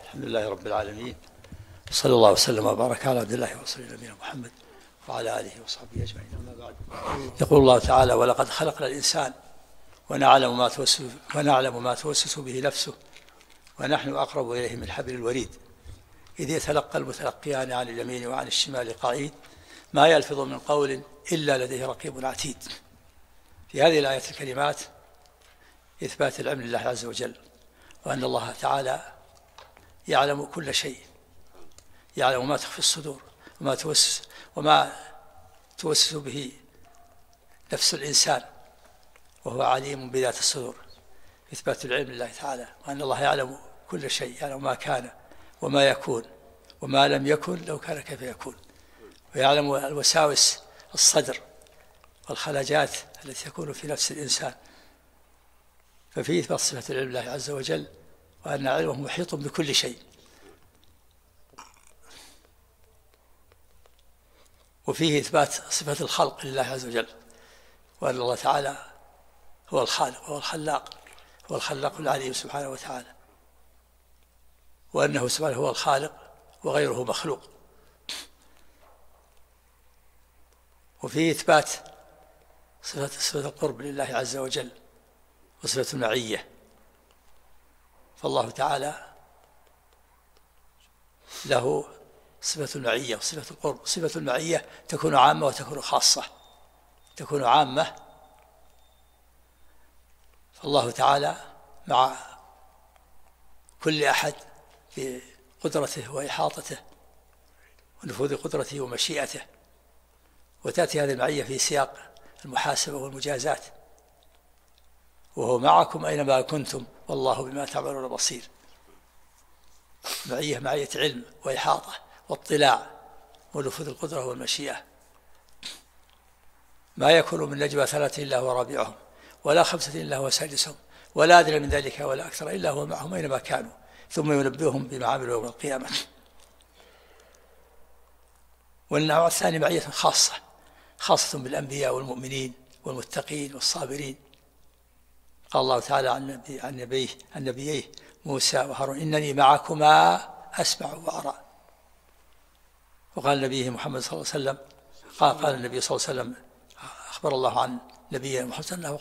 الحمد لله رب العالمين، صلى الله وسلم وبارك على عبد الله ورسوله نبينا محمد وعلى آله وصحبه أجمعين. أما بعد، يقول الله تعالى: ولقد خلقنا الإنسان ونعلم ما توسوس به نفسه ونحن أقرب إليه من حبل الوريد إذ يتلقى المتلقيان عن اليمين وعن الشمال قعيد ما يلفظ من قول إلا لديه رقيب عتيد. في هذه الآيات الكريمات إثبات العلم لله عز وجل، وأن الله تعالى يعلم كل شيء، يعلم ما تخفي الصدور وما توسوس به نفس الإنسان، وهو عليم بذات الصدور. إثبات العلم لله تعالى، وأن الله يعلم كل شيء، يعلم ما كان وما يكون وما لم يكن لو كان كيف يكون، ويعلم الوساوس الصدر والخلاجات التي تكون في نفس الإنسان. ففيه إثبات صفة العلم لله عز وجل، وأن علمه محيط بكل شيء. وفيه إثبات صفة الخلق لله عز وجل، وأن الله تعالى هو الخالق وهو الخلاق، هو الخلاق العليم سبحانه وتعالى، وأنه سبحانه هو الخالق وغيره مخلوق. وفيه إثبات صفة القرب لله عز وجل وصفة المعية. فالله تعالى له صفة المعية وصفة القرب. صفة المعية تكون عامة وتكون خاصة. تكون عامة، فالله تعالى مع كل أحد بقدرته وإحاطته ونفوذ قدرته ومشيئته، وتأتي هذه المعية في سياق المحاسبة والمجازات: وهو معكم أينما كنتم والله بما تعملون بصير. معية علم وإحاطة واطلاع ونفوذ القدرة والمشيئة. ما يكون من نجوى ثلاثة إلا هو رابعهم ولا خمسة إلا هو سادسهم ولا أدنى من ذلك ولا أكثر إلا هو معهم أينما كانوا ثم ينبئهم بما عملوا يوم القيامة. والنوع الثاني معية خاصة بالأنبياء والمؤمنين والمتقين والصابرين. قال الله تعالى عن نبيه موسى وهارون: إنني معكما أسمع وأرى. وقال نبيه محمد صلى الله عليه وسلم، قال النبي صلى الله عليه وسلم، أخبر الله عن نبينا محمد أنه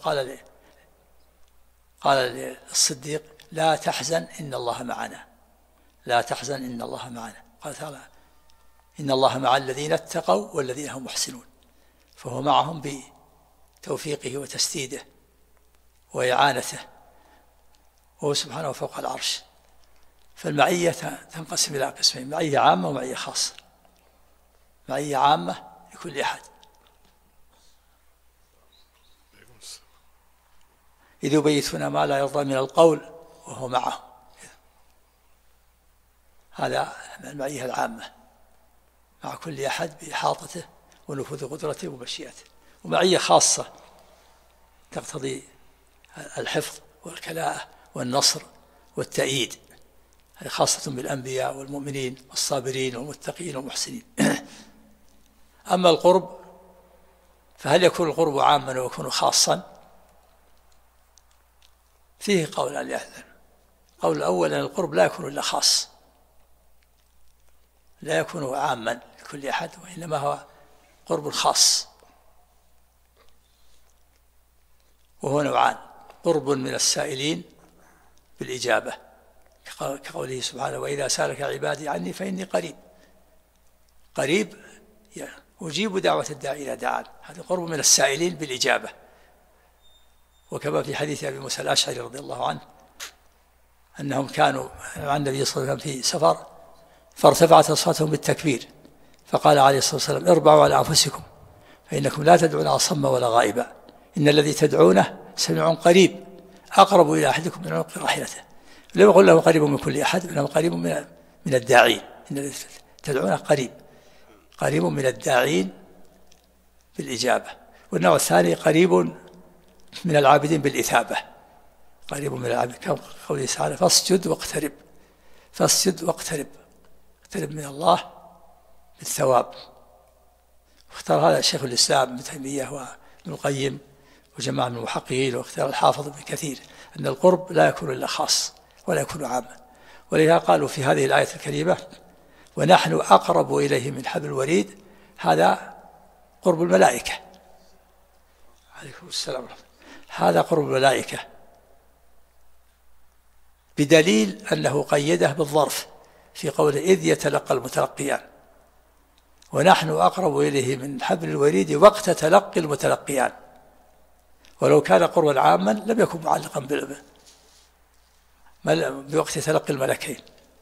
قال للصديق: لا تحزن إن الله معنا، لا تحزن إن الله معنا. قال تعالى: إن الله مع الذين اتقوا والذين هم محسنون. فهو معهم بتوفيقه وتسديده وإعانته، وهو سبحانه فوق العرش. فالمعية تنقسم إلى قسمين: معية عامة ومعية خاصة. معية عامة لكل أحد، إذ يبيتون ما لا يرضى من القول وهو معهم. هذا المعية العامة مع كل أحد بإحاطته ونفوذ قدرته ومشيئته. ومعية خاصة تقتضي الحفظ والكلاءة والنصر والتأييد، هذه خاصة بالأنبياء والمؤمنين والصابرين والمتقين والمحسنين. أما القرب فهل يكون القرب عاما ويكون خاصا؟ فيه قول لأهل العلم. قول الأول أن القرب لا يكون إلا خاص، لا يكون عاما لكل أحد، وإنما هو قرب خاص. وهو نوعان: قرب من السائلين بالإجابة، كقوله سبحانه: وإذا سألك عبادي عني فإني قريب أجيب دعوة الداعي إذا دعان. هذا قرب من السائلين بالإجابة. وكما في حديث أبي موسى الأشعري رضي الله عنه أنهم كانوا مع النبي صلى الله عليه وسلم في سفر، فارتفعت أصواتهم بالتكبير، فقال عليه الصلاة والسلام: اربعوا على أنفسكم فإنكم لا تدعون أصم ولا غائبا، إن الذي تدعونه سميع قريب أقرب إلى أحدكم من عنق راحلته. لم يقل له قريب من كل أحد، إنه قريب من الداعين. إن الذي تدعونه قريب من الداعين بالإجابة. والنوع الثاني قريب من العابدين بالإثابة، قريب من العابدين، كقوله تعالى: فاسجد واقترب اقترب من الله بالثواب. واختار هذا شيخ الإسلام ابن تيمية وابن القيم وجماعة من المحققين، واختار الحافظ ابن كثير أن القرب لا يكون إلا خاص ولا يكون عاما. ولذا قالوا في هذه الآية الكريمة ونحن أقرب إليه من حبل الوريد، هذا قرب الملائكة. عليكم السلام. هذا قرب الملائكة بدليل أنه قيده بالظرف في قوله إذ يتلقى المتلقيان، ونحن أقرب إليه من حبل الوريد وقت تلقي المتلقيان. ولو كان قربا عاما لم يكن معلقا بوقت تلقي الملكين،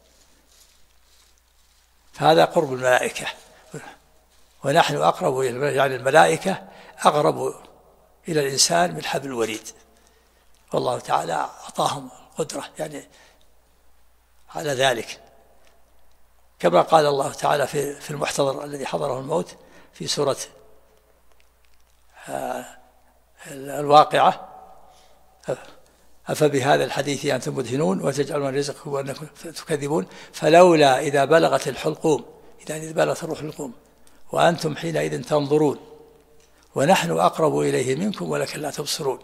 فهذا قرب الملائكة. ونحن أقرب إلى، يعني الملائكة أقرب إلى الإنسان من حبل الوريد، والله تعالى أعطاهم القدرة يعني على ذلك، كما قال الله تعالى في المحتضر الذي حضره الموت في سورة الواقعة أفبهذا الحديث أنتم مدهنون وتجعلون رزقكم وأنكم تكذبون فلولا إذا بلغت الحلقوم، إذا بلغت الروح الحلقوم وأنتم حينئذ تنظرون ونحن أقرب إليه منكم ولكن لا تبصرون.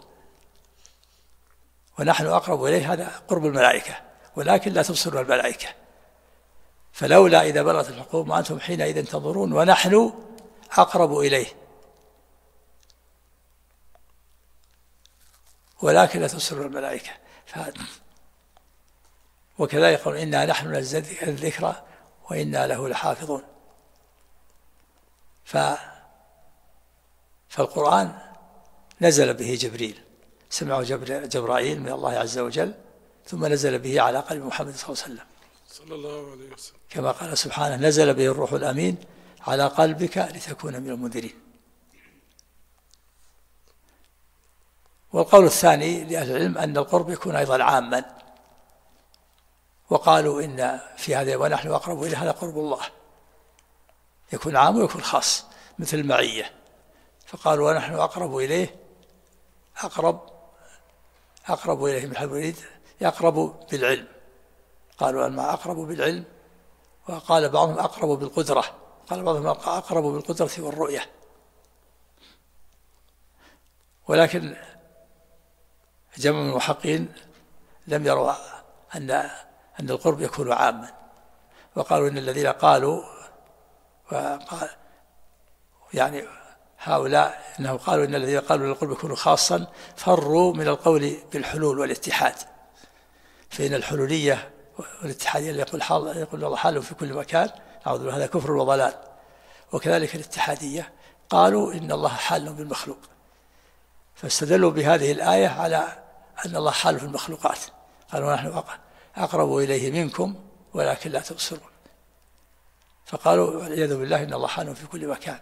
ونحن أقرب إليه هذا قرب الملائكة ولكن لا تبصرون الملائكة. فلولا إذا بلغت الحلقوم وأنتم حينئذ تنظرون ونحن أقرب إليه ولكن لا تبصرون الملائكة. وكذلك يقول إنا نحن نزلنا الذكر وإنا له لحافظون. فالقرآن نزل به جبريل، سمعه جبرائيل من الله عز وجل، ثم نزل به على قلب محمد صلى الله عليه وسلم كما قال سبحانه نزل به الروح الأمين على قلبك لتكون من المنذرين. والقول الثاني لأهل العلم أن القرب يكون أيضا عاما، وقالوا إن في هذا ونحن أقرب إليه هذا قرب الله، يكون عام ويكون خاص مثل المعية. فقالوا ونحن أقرب إليه أقرب إليه من حبل الوريد، يقرب بالعلم، قالوا الماء أقرب بالعلم، وقال بعضهم أقرب بالقدرة، قال بعضهم أقرب بالقدرة والرؤية. ولكن جمع من المحققين لم يروا أن القرب يكون عاما، وقالوا إن الذين قالوا يعني هؤلاء إنه قالوا إن الذين قالوا أن القرب يكون خاصا فروا من القول بالحلول والاتحاد، فإن الحلولية والاتحادية اللي يقول الله حال في كل مكان أعوذ بالله هذا كفر وضلال. وكذلك الاتحادية قالوا إن الله حال بالمخلوق، فاستدلوا بهذه الآية على أن الله حال في المخلوقات، قالوا نحن أقرب إليه منكم ولكن لا تبصرون، فقالوا والعياذ بالله إن الله حال في كل مكان.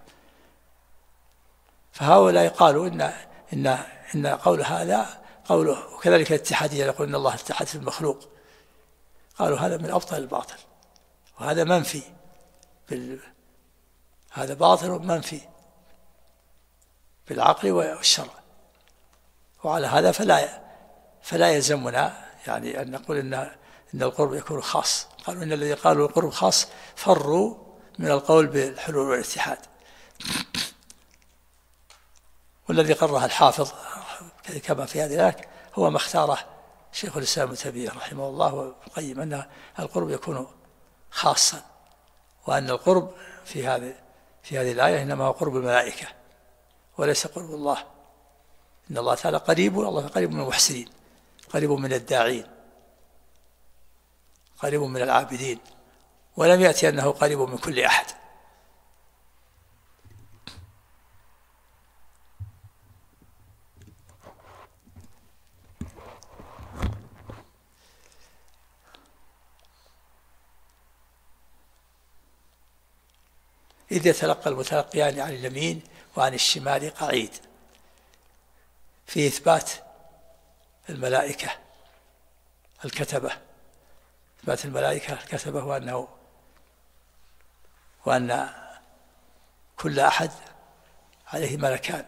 فهؤلاء قالوا إن قول هذا قوله، وكذلك الاتحادية يقول إن الله اتحد في المخلوق، قالوا هذا من أبطل الباطل، وهذا منفي هذا باطل منفي بالعقل والشرع. وعلى هذا فلا يلزمنا يعني أن نقول إن القرب يكون خاص. قالوا إن الذي قالوا القرب خاص فروا من القول بالحلول والاتحاد. والذي قرره الحافظ كما في هذه الآية هو ما اختاره شيخ الإسلام ابن تيمية رحمه الله وقيم أن القرب يكون خاصا، وأن القرب في هذه الآية إنما هو قرب الملائكة وليس قرب الله. إن الله تعالى قريب، والله قريب من المحسنين، قريب من الداعين، قريب من العابدين، ولم يأتي أنه قريب من كل أحد. إذ يتلقى المتلقيان عن اليمين وعن الشمال قعيد، في إثبات الملائكة الكتبة، إثبات الملائكة الكتبة، وأن كل أحد عليه ملكان،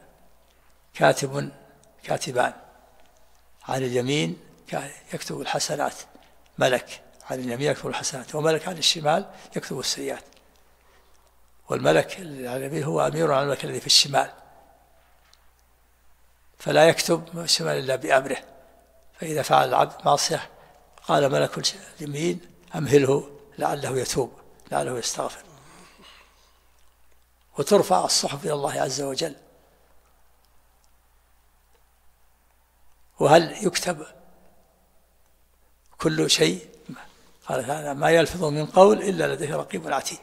كاتبان عن اليمين يكتب الحسنات، ملك عن اليمين يكتب الحسنات، وملك عن الشمال يكتب السيئات. والملك على اليمين هو أمير على الملك الذي في الشمال، فلا يكتب الشمال إلا بأمره، فإذا فعل العبد معصية قال ملك اليمين أمهله لعله يتوب، لعله يستغفر. وترفع الصحف إلى الله عز وجل. وهل يكتب كل شيء؟ قال تعالى: ما يلفظ من قول إلا لديه رقيب عتيد.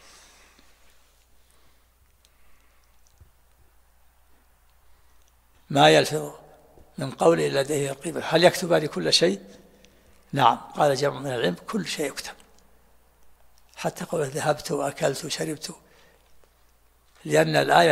ما يلفظ من قول إلا لديه رقيب. هل يكتبان كل شيء؟ نعم، قال جمع من العلم: كل شيء يكتب، حتى قول ذهبت وأكلت وشربت، لأن الآية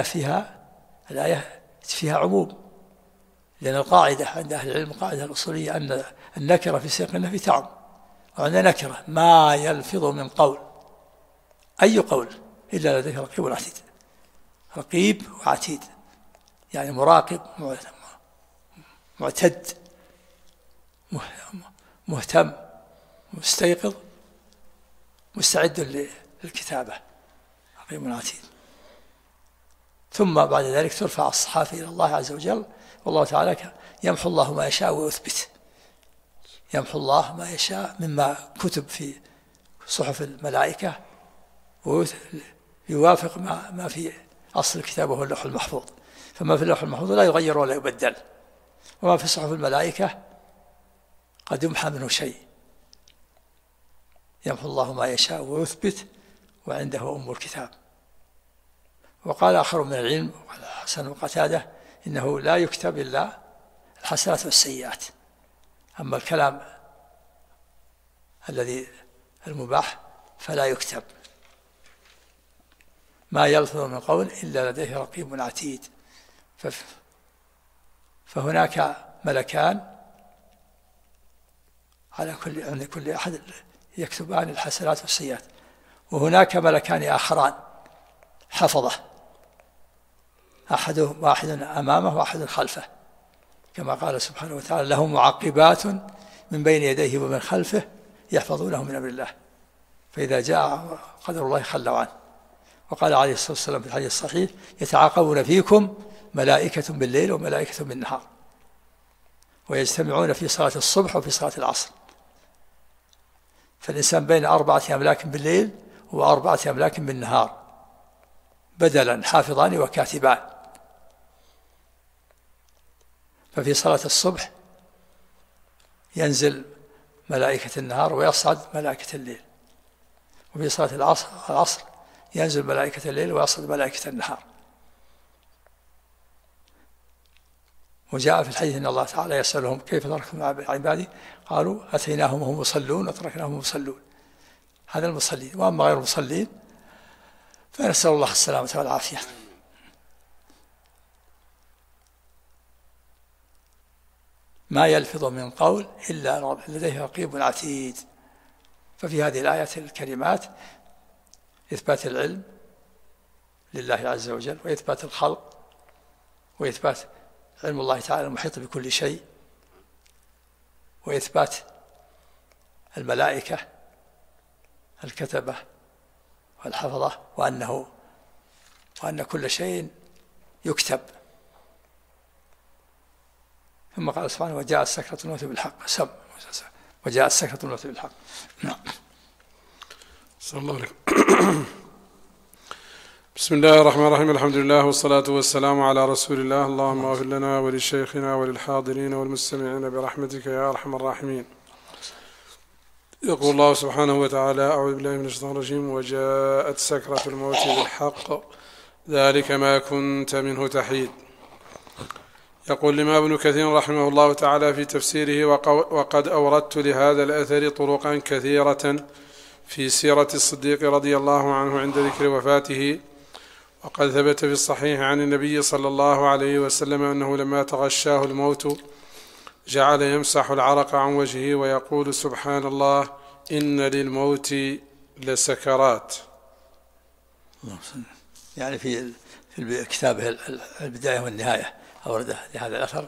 فيها عموم. لأن القاعدة عند أهل العلم، قاعدة الأصولية، أن النكرة في سياق النفي تعم. وعندنا نكرة: ما يلفظ من قول، أي قول إلا لديه رقيب عتيد. رقيب وعتيد يعني مراقب، معتد، مهتم، مستيقظ، مستعد للكتابة. رقيب عتيد. ثم بعد ذلك ترفع الصحائف إلى الله عز وجل، والله تعالى يمحو الله ما يشاء ويثبت. يمحو الله ما يشاء مما كتب في صحف الملائكة، ويوافق ما في أصل الكتاب وهو اللوح المحفوظ. فما في اللوح المحفوظ لا يغير ولا يبدل، وما في صحف الملائكة قد يمحى منه شيء. يمحو الله ما يشاء ويثبت، وعنده أم الكتاب. وقال آخر من العلم، حسن وقتادة: إنه لا يكتب إلا الحسنات والسيئات، أما الكلام الذي المباح فلا يكتب. ما يلفظ من قول إلا لديه رقيب عتيد. فهناك ملكان عند كل أحد يكتبان الحسنات والسيئات، وهناك ملكان آخران حفظه، واحد أمامه وأحد خلفه، كما قال سبحانه وتعالى: له معقبات من بين يديه ومن خلفه يحفظونه من أمر الله، فإذا جاء قدر الله خلوا عنه. وقال عليه الصلاة والسلام في الحديث الصحيح: يتعاقبون فيكم ملائكة بالليل وملائكة بالنهار، ويجتمعون في صلاة الصبح وفي صلاة العصر. فالإنسان بين 4 أملاك بالليل و4 أملاك بالنهار، بدلا حافظان وكاتبان. ففي صلاة الصبح ينزل ملائكة النهار ويصعد ملائكة الليل، وفي صلاة العصر ينزل ملائكة الليل ويصعد ملائكة النهار. وجاء في الحديث أن الله تعالى يسألهم: كيف تركتم عبادي؟ قالوا: أتيناهم وهم يصلون وتركناهم يصلون. هذا المصلين. وأما غير المصلين فنسأل الله السلامة والعافية. ما يلفظ من قول إلا لديه رقيب عتيد. ففي هذه الآيات الكريمات إثبات العلم لله عز وجل، وإثبات الخلق، وإثبات علم الله تعالى المحيط بكل شيء، وإثبات الملائكة الكتبة والحفظة، وأن كل شيء يكتب. ثم قال سبحانه: وجاءت سكرة الموت بالحق. وجاءت سكرة الموت بالحق. نعم. صلى الله عليه وسلم. بسم الله الرحمن الرحيم. الحمد لله والصلاة والسلام على رسول الله. اللهم اغفر لنا ولشيخنا وللحاضرين والمستمعين برحمتك يا أرحم الراحمين. يقول الله سبحانه وتعالى: أعوذ بالله من الشيطان الرجيم: وجاءت سكرة الموت بالحق ذلك ما كنت منه تحيد. يقول الإمام ابن كثير رحمه الله تعالى في تفسيره: وقد أوردت لهذا الأثر طرقا كثيرة في سيرة الصديق رضي الله عنه عند ذكر وفاته. وقد ثبت في الصحيح عن النبي صلى الله عليه وسلم أنه لما تغشاه الموت جعل يمسح العرق عن وجهه ويقول: سبحان الله، إن للموت لسكرات. يعني في كتابه البداية والنهاية أورده لهذا الأثر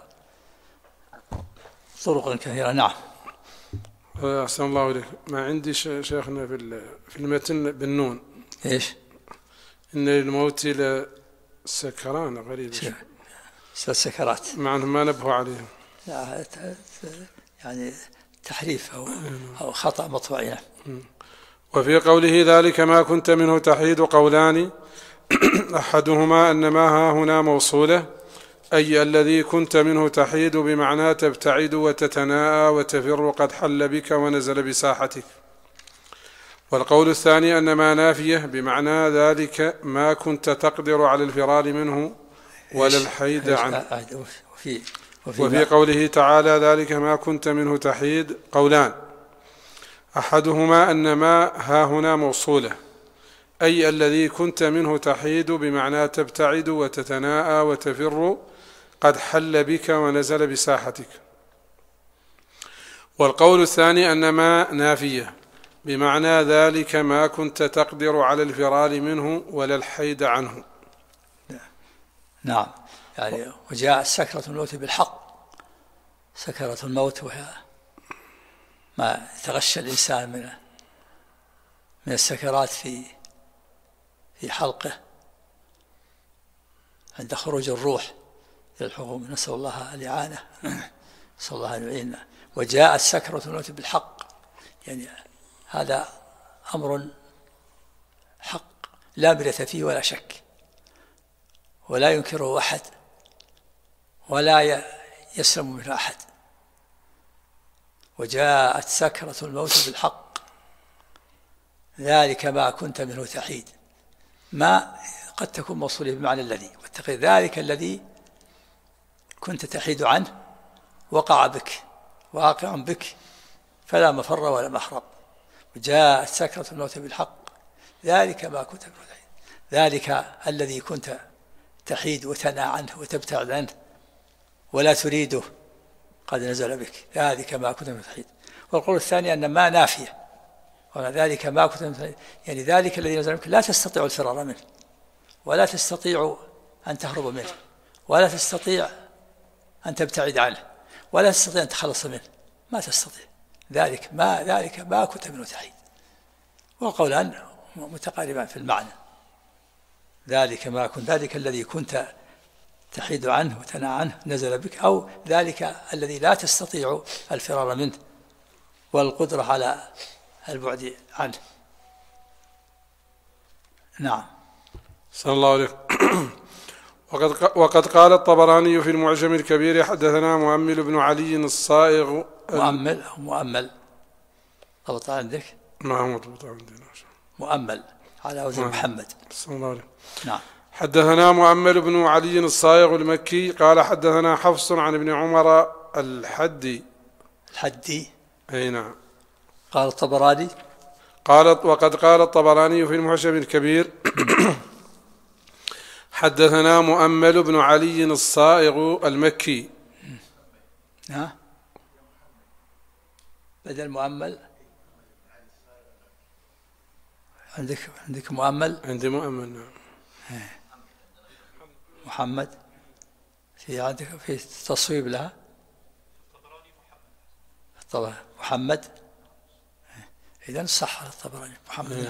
طرق كثيرة. نعم. أحسن الله إليك. ما عندي شيخنا في المتن بالنون إيش؟ إن للموت لسكران غريب، سكرات، مع أنهم ما نبهوا عليهم. يعني تحريف أو خطأ مطبعي. وفي قوله ذلك ما كنت منه تحيد قولان، أحدهما أن ما ها هنا موصولة، أي الذي كنت منه تحيد بمعنى تبتعد وتتناءى وتفر قد حل بك ونزل بساحتك. والقول الثاني أن ما نافية بمعنى ذلك ما كنت تقدر على الفرار منه ولا الحيد عنه. وفي قوله تعالى ذلك ما كنت منه تحيد قولان، أحدهما أن ما ها هنا موصولة، أي الذي كنت منه تحيد بمعنى تبتعد وتتناءى وتفر قد حل بك ونزل بساحتك. والقول الثاني أن ما نافية بمعنى ذلك ما كنت تقدر على الفرار منه ولا الحيد عنه. نعم، يعني وجاء سكرة الموت بالحق. سكرة الموت وهي ما يتغشى الإنسان من السكرات في حلقه عند خروج الروح إلى الحكم، نسأل الله الإعانة، نسأل الله أن يعيننا. وجاءت سكرة الموت بالحق، يعني هذا أمر حق لا مرية فيه ولا شك، ولا ينكره أحد ولا يسلم منه أحد. وجاءت سكرة الموت بالحق ذلك ما كنت منه تحيد. ما قد تكون موصولة بمعنى الذي، واتقي ذلك الذي كنت تحيد عنه وقع بك واقع بك فلا مفر ولا محرم. وجاءت سكرة الموت بالحق ذلك ما كنت منه تحيد. ذلك الذي كنت تحيد وتنأى عنه وتبتعد عنه ولا تريده قد نزل بك، ذلك ما كنت منه تحيد. والقول الثاني أن ما نافية، وذلك ما كنت منه تحيد، يعني ذلك الذي نزل بك لا تستطيع الفرار منه، ولا تستطيع أن تهرب منه، ولا تستطيع أن تبتعد عنه، ولا تستطيع أن تخلص منه، ما تستطيع. ذلك ما كنت منه تحيد. وقولان متقاربان في المعنى، ذلك الذي كنت تحيد عنه وتنأى عنه نزل بك، أو ذلك الذي لا تستطيع الفرار منه والقدرة على البعد عنه. نعم. صلى الله عليه. وقد قال الطبراني في المعجم الكبير حدثنا مؤمل بن علي الصائغ. مؤمل ضبط عندك؟ ما هو مضبوط عندنا. مؤمل على وزن محمد. صلى الله عليه. نعم. حدثنا مؤمل بن علي الصائغ المكي قال حدثنا حفص عن ابن عمر الحدي. أي نعم. قال الطبراني وقد قال الطبراني في المعجم الكبير حدثنا مؤمل بن علي الصائغ المكي. بدل مؤمل عندك مؤمل؟ عندي مؤمل. نعم. محمد في عندك في تصويب لها طبعا محمد. إذن صح الطبراني محمد.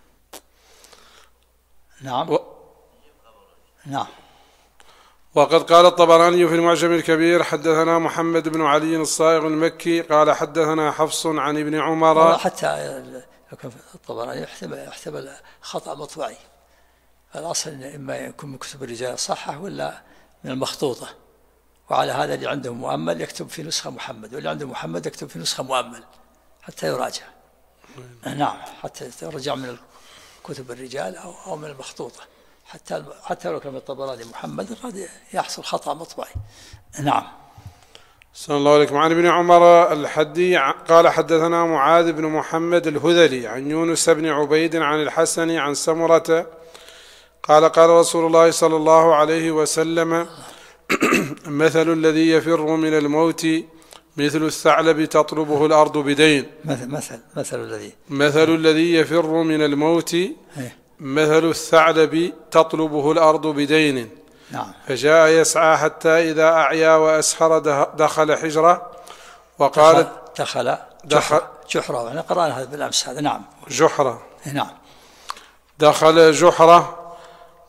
نعم. نعم. وقد قال الطبراني في المعجم الكبير حدثنا محمد بن علي الصائغ المكي قال حدثنا حفص عن ابن عمر. حتى الطبراني يحتمل خطأ مطبعي. الأصل إن إما يكون من كتب الرجال صحة ولا من المخطوطة، وعلى هذا اللي عنده مؤمل يكتب في نسخة محمد، واللي عنده محمد يكتب في نسخة مؤمل حتى يراجع. نعم، حتى يرجع من كتب الرجال أو من المخطوطة، حتى لو كان الطبراني محمد قد يحصل خطأ مطبعي. نعم. صلى الله عليكم. عن ابن عمر الحدي قال حدثنا معاذ بن محمد الهذلي عن يونس بن عبيد عن الحسن عن سمرة قال قال رسول الله صلى الله عليه وسلم مثل الذي يفر من الموت مثل الثعلب تطلبه الأرض بدين. مثل الذي يفر من الموت مثل الثعلب تطلبه الأرض بدين. نعم. فجاء يسعى حتى إذا أعيا وأسحر دخل حجرة وقالت دخل جحرة، وأنا قرأنا هذا بالأمس هذا. نعم. جحرة. نعم. دخل جحرة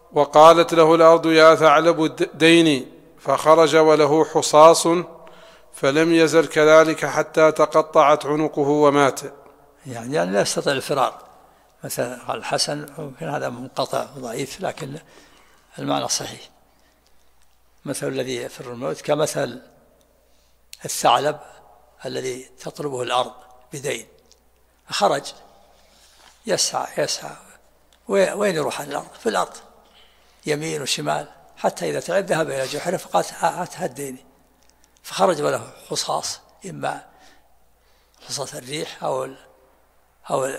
وقالت له الأرض يا ثعلب ديني، فخرج وله حصاص فلم يزل كذلك حتى تقطعت عنقه ومات. يعني لا يستطيع الفرار. مثلا الحسن ممكن هذا منقطع ضعيف، لكن المعنى صحيح. مثل الذي يفر الموت كمثل الثعلب الذي تطلبه الأرض بدين، خرج يسعى وين يروح عن الأرض؟ في الأرض يمين وشمال، حتى إذا تعب ذهب إلى جحر فقال هديني، فخرج وله حصاص، إما حصاص الريح أو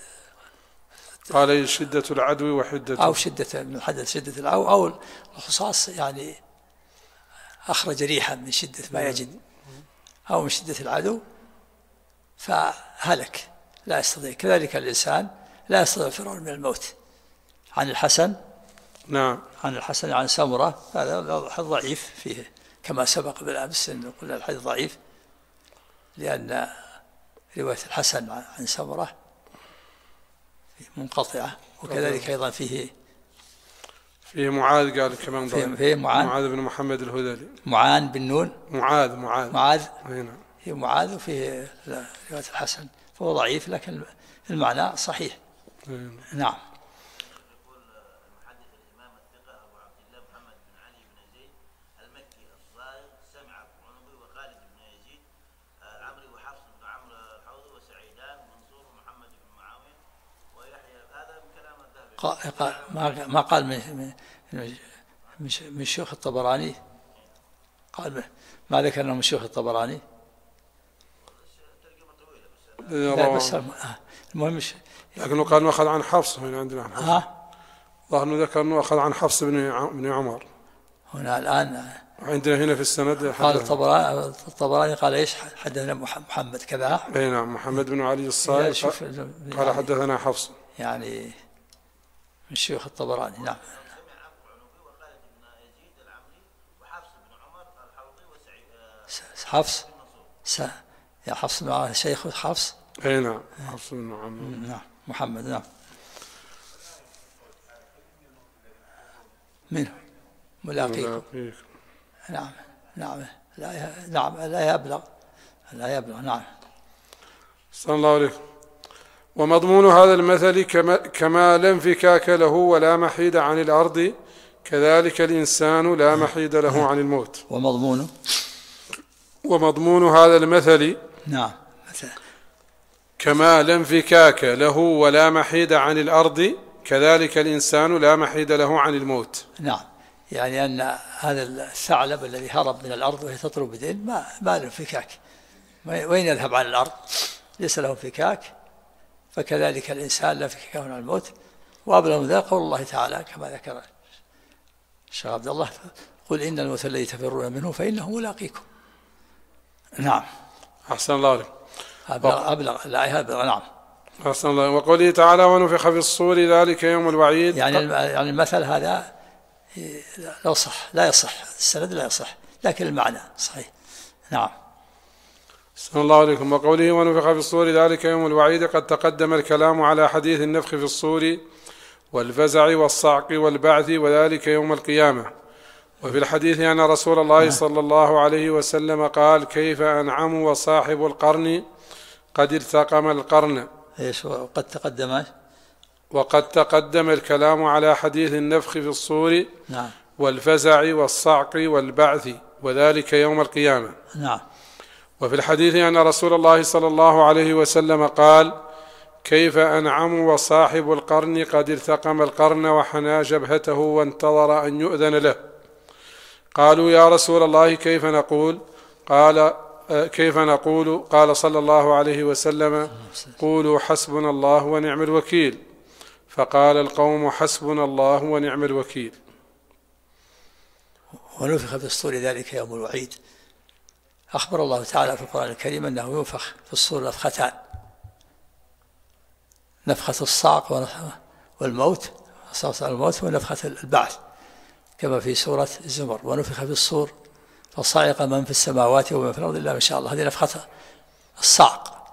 قال شدة العدو وحدة أو شدة العدو، أو الحصاص يعني أخرج ريحا من شدة ما يجد، أو من شدة العدو فهلك لا يستطيع. كذلك الإنسان لا يستطيع الفرار من الموت. عن الحسن نعم عن الحسن عن سمرة، هذا ضعيف فيه كما سبق بالأمس أن قلنا الحديث ضعيف، لأن رواية الحسن عن سمرة منقطعة. وكذلك أيضا فيه معاذ، قال كمان ضعيف، فيه معاذ بن محمد الهذلي، معاذ بن نون، معاذ هنا فيه معاذ، وفيه رواية الحسن، فهو ضعيف لكن المعنى صحيح. نعم. ما قال من شيوخ الطبراني، قال ما ذكر انه من شيوخ الطبراني. لا بس المهم لكنه قال أخذ عن حفص. هنا عندنا عن حفص ظهر ذكر أنه أخذ عن حفص بن عمر. هنا الآن عندنا هنا في السند قال الطبراني قال ايش؟ حدثنا محمد كذا. اي نعم، محمد بن علي الصائغ قال حدثنا حفص، يعني من شيوخ الطبراني. نعم. حفص يا حفص مع شيخ حفص. اي نعم، حفص بن عمرو. نعم محمد. نعم. منه ملاقيكم. نعم لا يبلغ. نعم. صلى الله عليه. ومضمون هذا المثل كما لا انفكاك له ولا محيد عن الأرض، كذلك الإنسان لا محيد له عن الموت. ومضمون هذا المثل نعم كما لا انفكاك له ولا محيد عن الأرض، كذلك الإنسان لا محيد له عن الموت. نعم، يعني أن هذا الثعلب الذي هرب من الأرض وهي تطلب بدين ما له انفكاك، وين يذهب عن الأرض؟ ليس له انفكاك، فكذلك الإنسان لا انفكاك عن الموت. وأبلغ من ذلك قول الله تعالى كما ذكر الشيخ عبد الله: قل إن الموت الذي تفرون منه فإنه ملاقيكم. نعم. أحسن الله عليك. أبلغ الآية أبلغ. نعم. أحسن الله. وقوله تعالى: ونفخ في الصور ذلك يوم الوعيد. يعني المثل هذا لا يصح السند لا يصح، لكن المعنى صحيح. نعم. أحسن الله عليكم. وقوله: ونفخ في الصور ذلك يوم الوعيد، قد تقدم الكلام على حديث النفخ في الصور والفزع والصعق والبعث، وذلك يوم القيامة. وفي الحديث أن رسول الله صلى الله عليه وسلم قال: كيف أنعم وصاحب القرن قد التقم القرن. ايش وقد تقدم الكلام على حديث النفخ في الصور نعم. والفزع والصعق والبعث، وذلك يوم القيامة. نعم. وفي الحديث أن رسول الله صلى الله عليه وسلم قال: كيف أنعم وصاحب القرن قد التقم القرن وحنى جبهته وانتظر أن يؤذن له. قالوا: يا رسول الله كيف نقول؟ قال صلى الله عليه وسلم: قولوا حسبنا الله ونعم الوكيل. فقال القوم: حسبنا الله ونعم الوكيل. ونفخ في الصور ذلك يوم الوعيد. أخبر الله تعالى في القرآن الكريم أنه ينفخ في الصور نفختان: نفخة الصعق والموت ونفخة البعث، كما في سورة الزمر: ونفخ في الصور فصعق من في السماوات ومن في الأرض إلا ما شاء الله. هذه نفخة الصعق،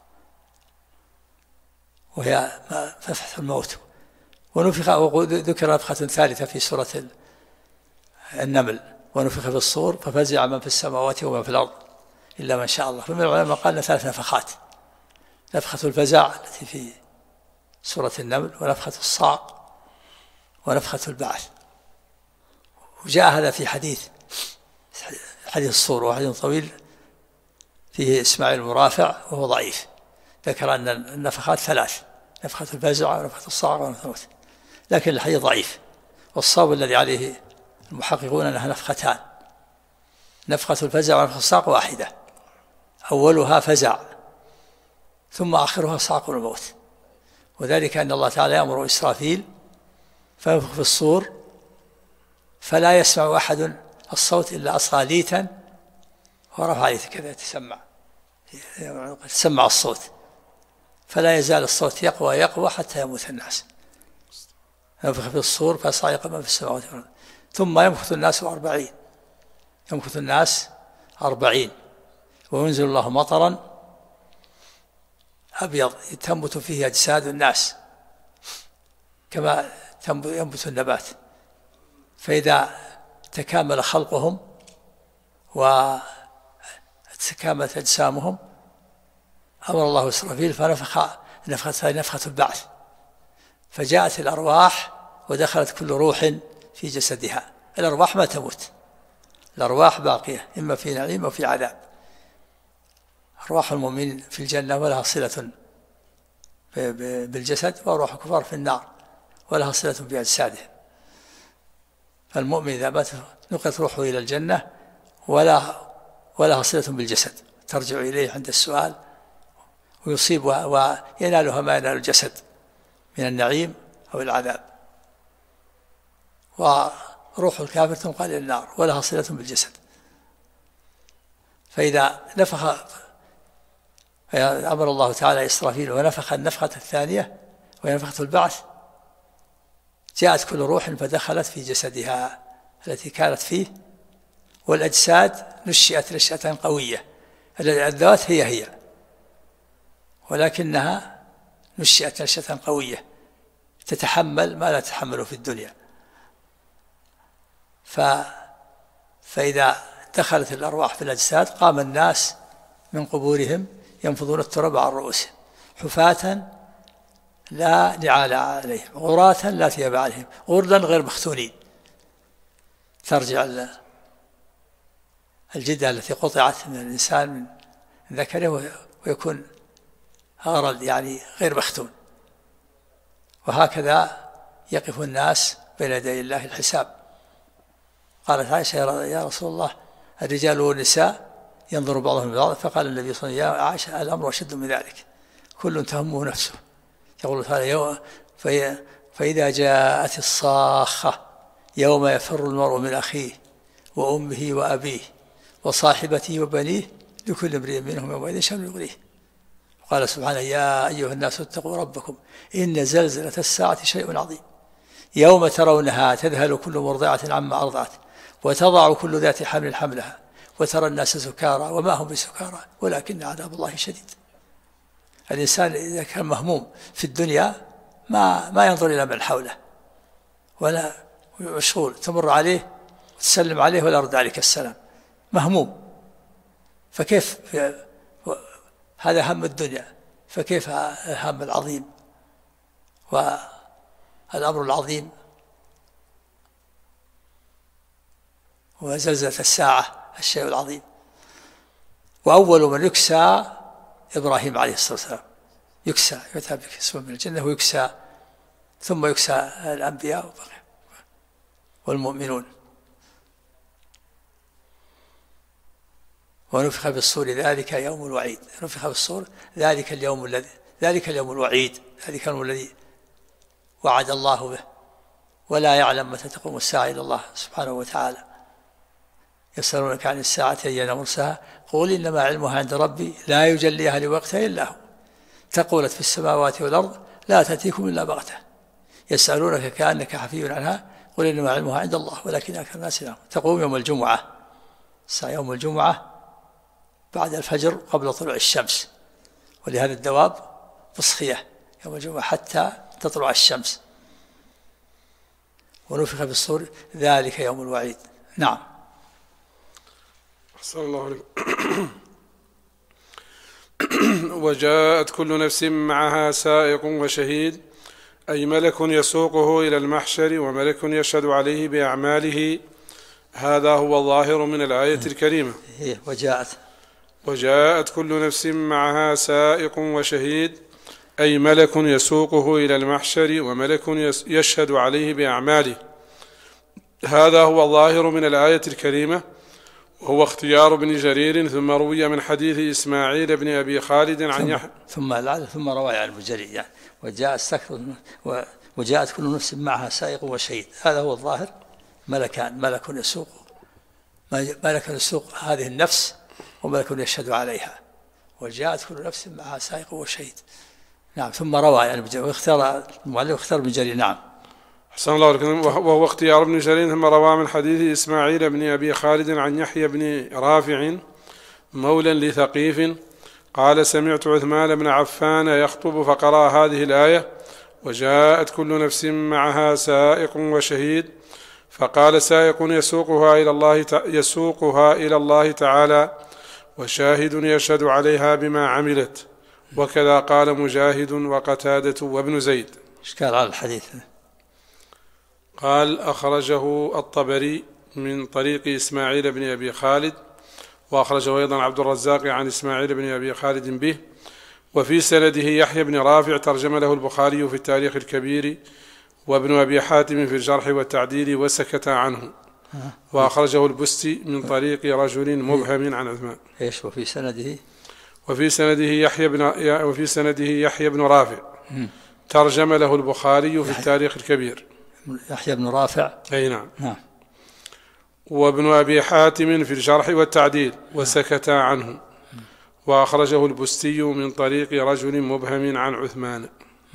وهي نفخة الموت. ذكر نفخة ثالثة في سورة النمل: ونفخ في الصور ففزع من في السماوات ومن في الأرض. إلا من شاء الله. فمن العلماء قال 3 نفخات: نفخة الفزع التي في سورة النمل، ونفخة الصاق، ونفخة البعث. وجاء هذا في حديث الصور، وحديث طويل فيه إسماعيل المرافع وهو ضعيف، ذكر أن النفخات 3: نفخة الفزع ونفخة الصاق ونفخة البعث، لكن الحديث ضعيف. والصواب الذي عليه المحققون أنها نفختان: نفخة الفزع ونفخة الصاق واحدة، أولها فزع ثم آخرها صاق الموت. وذلك أن الله تعالى يأمر إسرافيل فينفخ في الصور فلا يسمع أحد الصوت إلا أصغى ليتا ورفع ليتا، كذا تسمع الصوت، فلا يزال الصوت يقوى حتى يموت الناس. ينفخ في الصور فصعق من في السماوات والأرض، ثم يمكث الناس 40 وينزل الله مطرا أبيض تنبت فيه أجساد الناس كما ينبت النبات. فإذا تكامل خلقهم وتكاملت أجسامهم أمر الله إسرافيل فنفخ نفخة البعث، فجاءت الأرواح ودخلت كل روح في جسدها. الأرواح ما تموت، الأرواح باقية، إما في نعيم أو في عذاب. أرواح المؤمنين في الجنة ولها صلة بالجسد، وأرواح الكفار في النار ولها صلة بأجسادهم. فالمؤمن إذا مات نقلت روحه إلى الجنة ولها صلة بالجسد، ترجع إليه عند السؤال ويصيب وينالها ما ينال الجسد من النعيم أو العذاب. وروح الكافر تنقل إلى النار ولها صلة بالجسد. فإذا أمر الله تعالى إسرافيل ونفخ النفخة الثانية وهي نفخة البعث، جاءت كل روح فدخلت في جسدها التي كانت فيه، والأجساد نشئت نشأة قوية. الذوات هي ولكنها نشئت نشأة قوية تتحمل ما لا تتحمله في الدنيا. فإذا دخلت الأرواح في الأجساد قام الناس من قبورهم ينفضون التراب عن رؤوسهم حفاة لا نعال عليهم، عراة لا ثياب عليهم، غرلا غير مختونين. ترجع الجدة التي قطعت من الإنسان من ذكره ويكون غرل يعني غير مختون. وهكذا يقف الناس بين يدي الله الحساب. قالت عائشة: يا رسول الله، الرجال والنساء ينظر بعضهم بعض. فقال النبي صلى الله عليه وسلم: يا عائشة، الأمر أشد من ذلك، كل تهمه نفسه. يقول تعالى: فإذا جاءت الصاخة يوم يفر المرء من أخيه وأمه وأبيه وصاحبته وبنيه لكل امرئ منهم يومئذ شأن يغنيه. قال سبحانه: يا أيها الناس اتقوا ربكم إن زلزلة الساعة شيء عظيم، يوم ترونها تذهل كل مرضعة عما أرضعت وتضع كل ذات حمل حملها وترى الناس سكارى وما هم بسكارى ولكن عذاب الله شديد. الإنسان إذا كان مهموم في الدنيا ما ينظر إلى من حوله ولا مشغول، تمر عليه وتسلم عليه ولا يرد عليك السلام، مهموم. فكيف هذا هم الدنيا، فكيف الهم العظيم والأمر العظيم وزلزلة الساعة الشيء العظيم. وأول من يكسى إبراهيم عليه الصلاة والسلام، يكسى يتابع اسمه من الجنة ويكسى، ثم يكسى الأنبياء والمؤمنون. ونفخ بالصور ذلك يوم الوعيد. نفخ بالصور ذلك اليوم الوعيد، ذلك اليوم الذي وعد الله به، ولا يعلم متى تقوم الساعة إلا الله سبحانه وتعالى. يسألونك عن الساعة أيان مرساها قل إنما علمها عند ربي لا يجليها لوقتها إلا هو ثقلت في السماوات والأرض لا تأتيكم إلا بغتة يسألونك كأنك حفي عنها قل إنما علمها عند الله ولكن أكثر الناس لا يعلمون. تقوم يوم الجمعة، الساعة يوم الجمعة بعد الفجر قبل طلوع الشمس، ولهذا الدواب فصخية يوم الجمعة حتى تطلع الشمس. ونفخ بالصور ذلك يوم الوعيد. نعم. أحسن الله عليكم. وجاءت كل نفس معها سائق وشهيد، أي ملك يسوقه إلى المحشر وملك يشهد عليه بأعماله. هذا هو الظاهر من الآية الكريمة. وجاءت كل نفس معها سائق وشهيد، أي ملك يسوقه إلى المحشر وملك يشهد عليه بأعماله. هذا هو الظاهر من الآية الكريمة، وهو اختيار ابن جرير. ثم روي من حديث إسماعيل بن أبي خالد عن يحيى ثم روى عن ابن جرير يعني وجاءت كل نفس معها سائق وشهيد. هذا هو الظاهر، ملكان، ملك يسوق هذه النفس وملك يشهد عليها. وجاءت كل نفس معها سائق وشهيد. نعم. ثم روى يعني واختار ابن جرير. نعم. أحسن الله عليكم. وهو اختيار ابن جرير. ثم روى من حديث إسماعيل بن أبي خالد عن يحيى بن رافع مولى لثقيف قال: سمعت عثمان بن عفان يخطب فقرأ هذه الآية: وجاءت كل نفس معها سائق وشهيد، فقال: سائق يسوقها إلى الله تعالى، وشاهد يشهد عليها بما عملت. وكذا قال مجاهد وقتادة وابن زيد. إشكال على الحديث. قال: أخرجه الطبري من طريق إسماعيل بن أبي خالد، وأخرجه أيضا عبد الرزاق عن إسماعيل بن أبي خالد به. وفي سنده يحيى بن رافع ترجم له البخاري في التاريخ الكبير، وابن أبي حاتم في الجرح والتعديل وسكت عنه. وأخرجه البستي من طريق رجل مبهم عن عثمان. إيش وفي سنده يحيى بن رافع ترجم له البخاري في التاريخ الكبير. يحيى بن رافع. أي نعم. وابن أبي حاتم في الجرح والتعديل وسكت عنه. وأخرجه البستي من طريق رجل مبهم عن عثمان.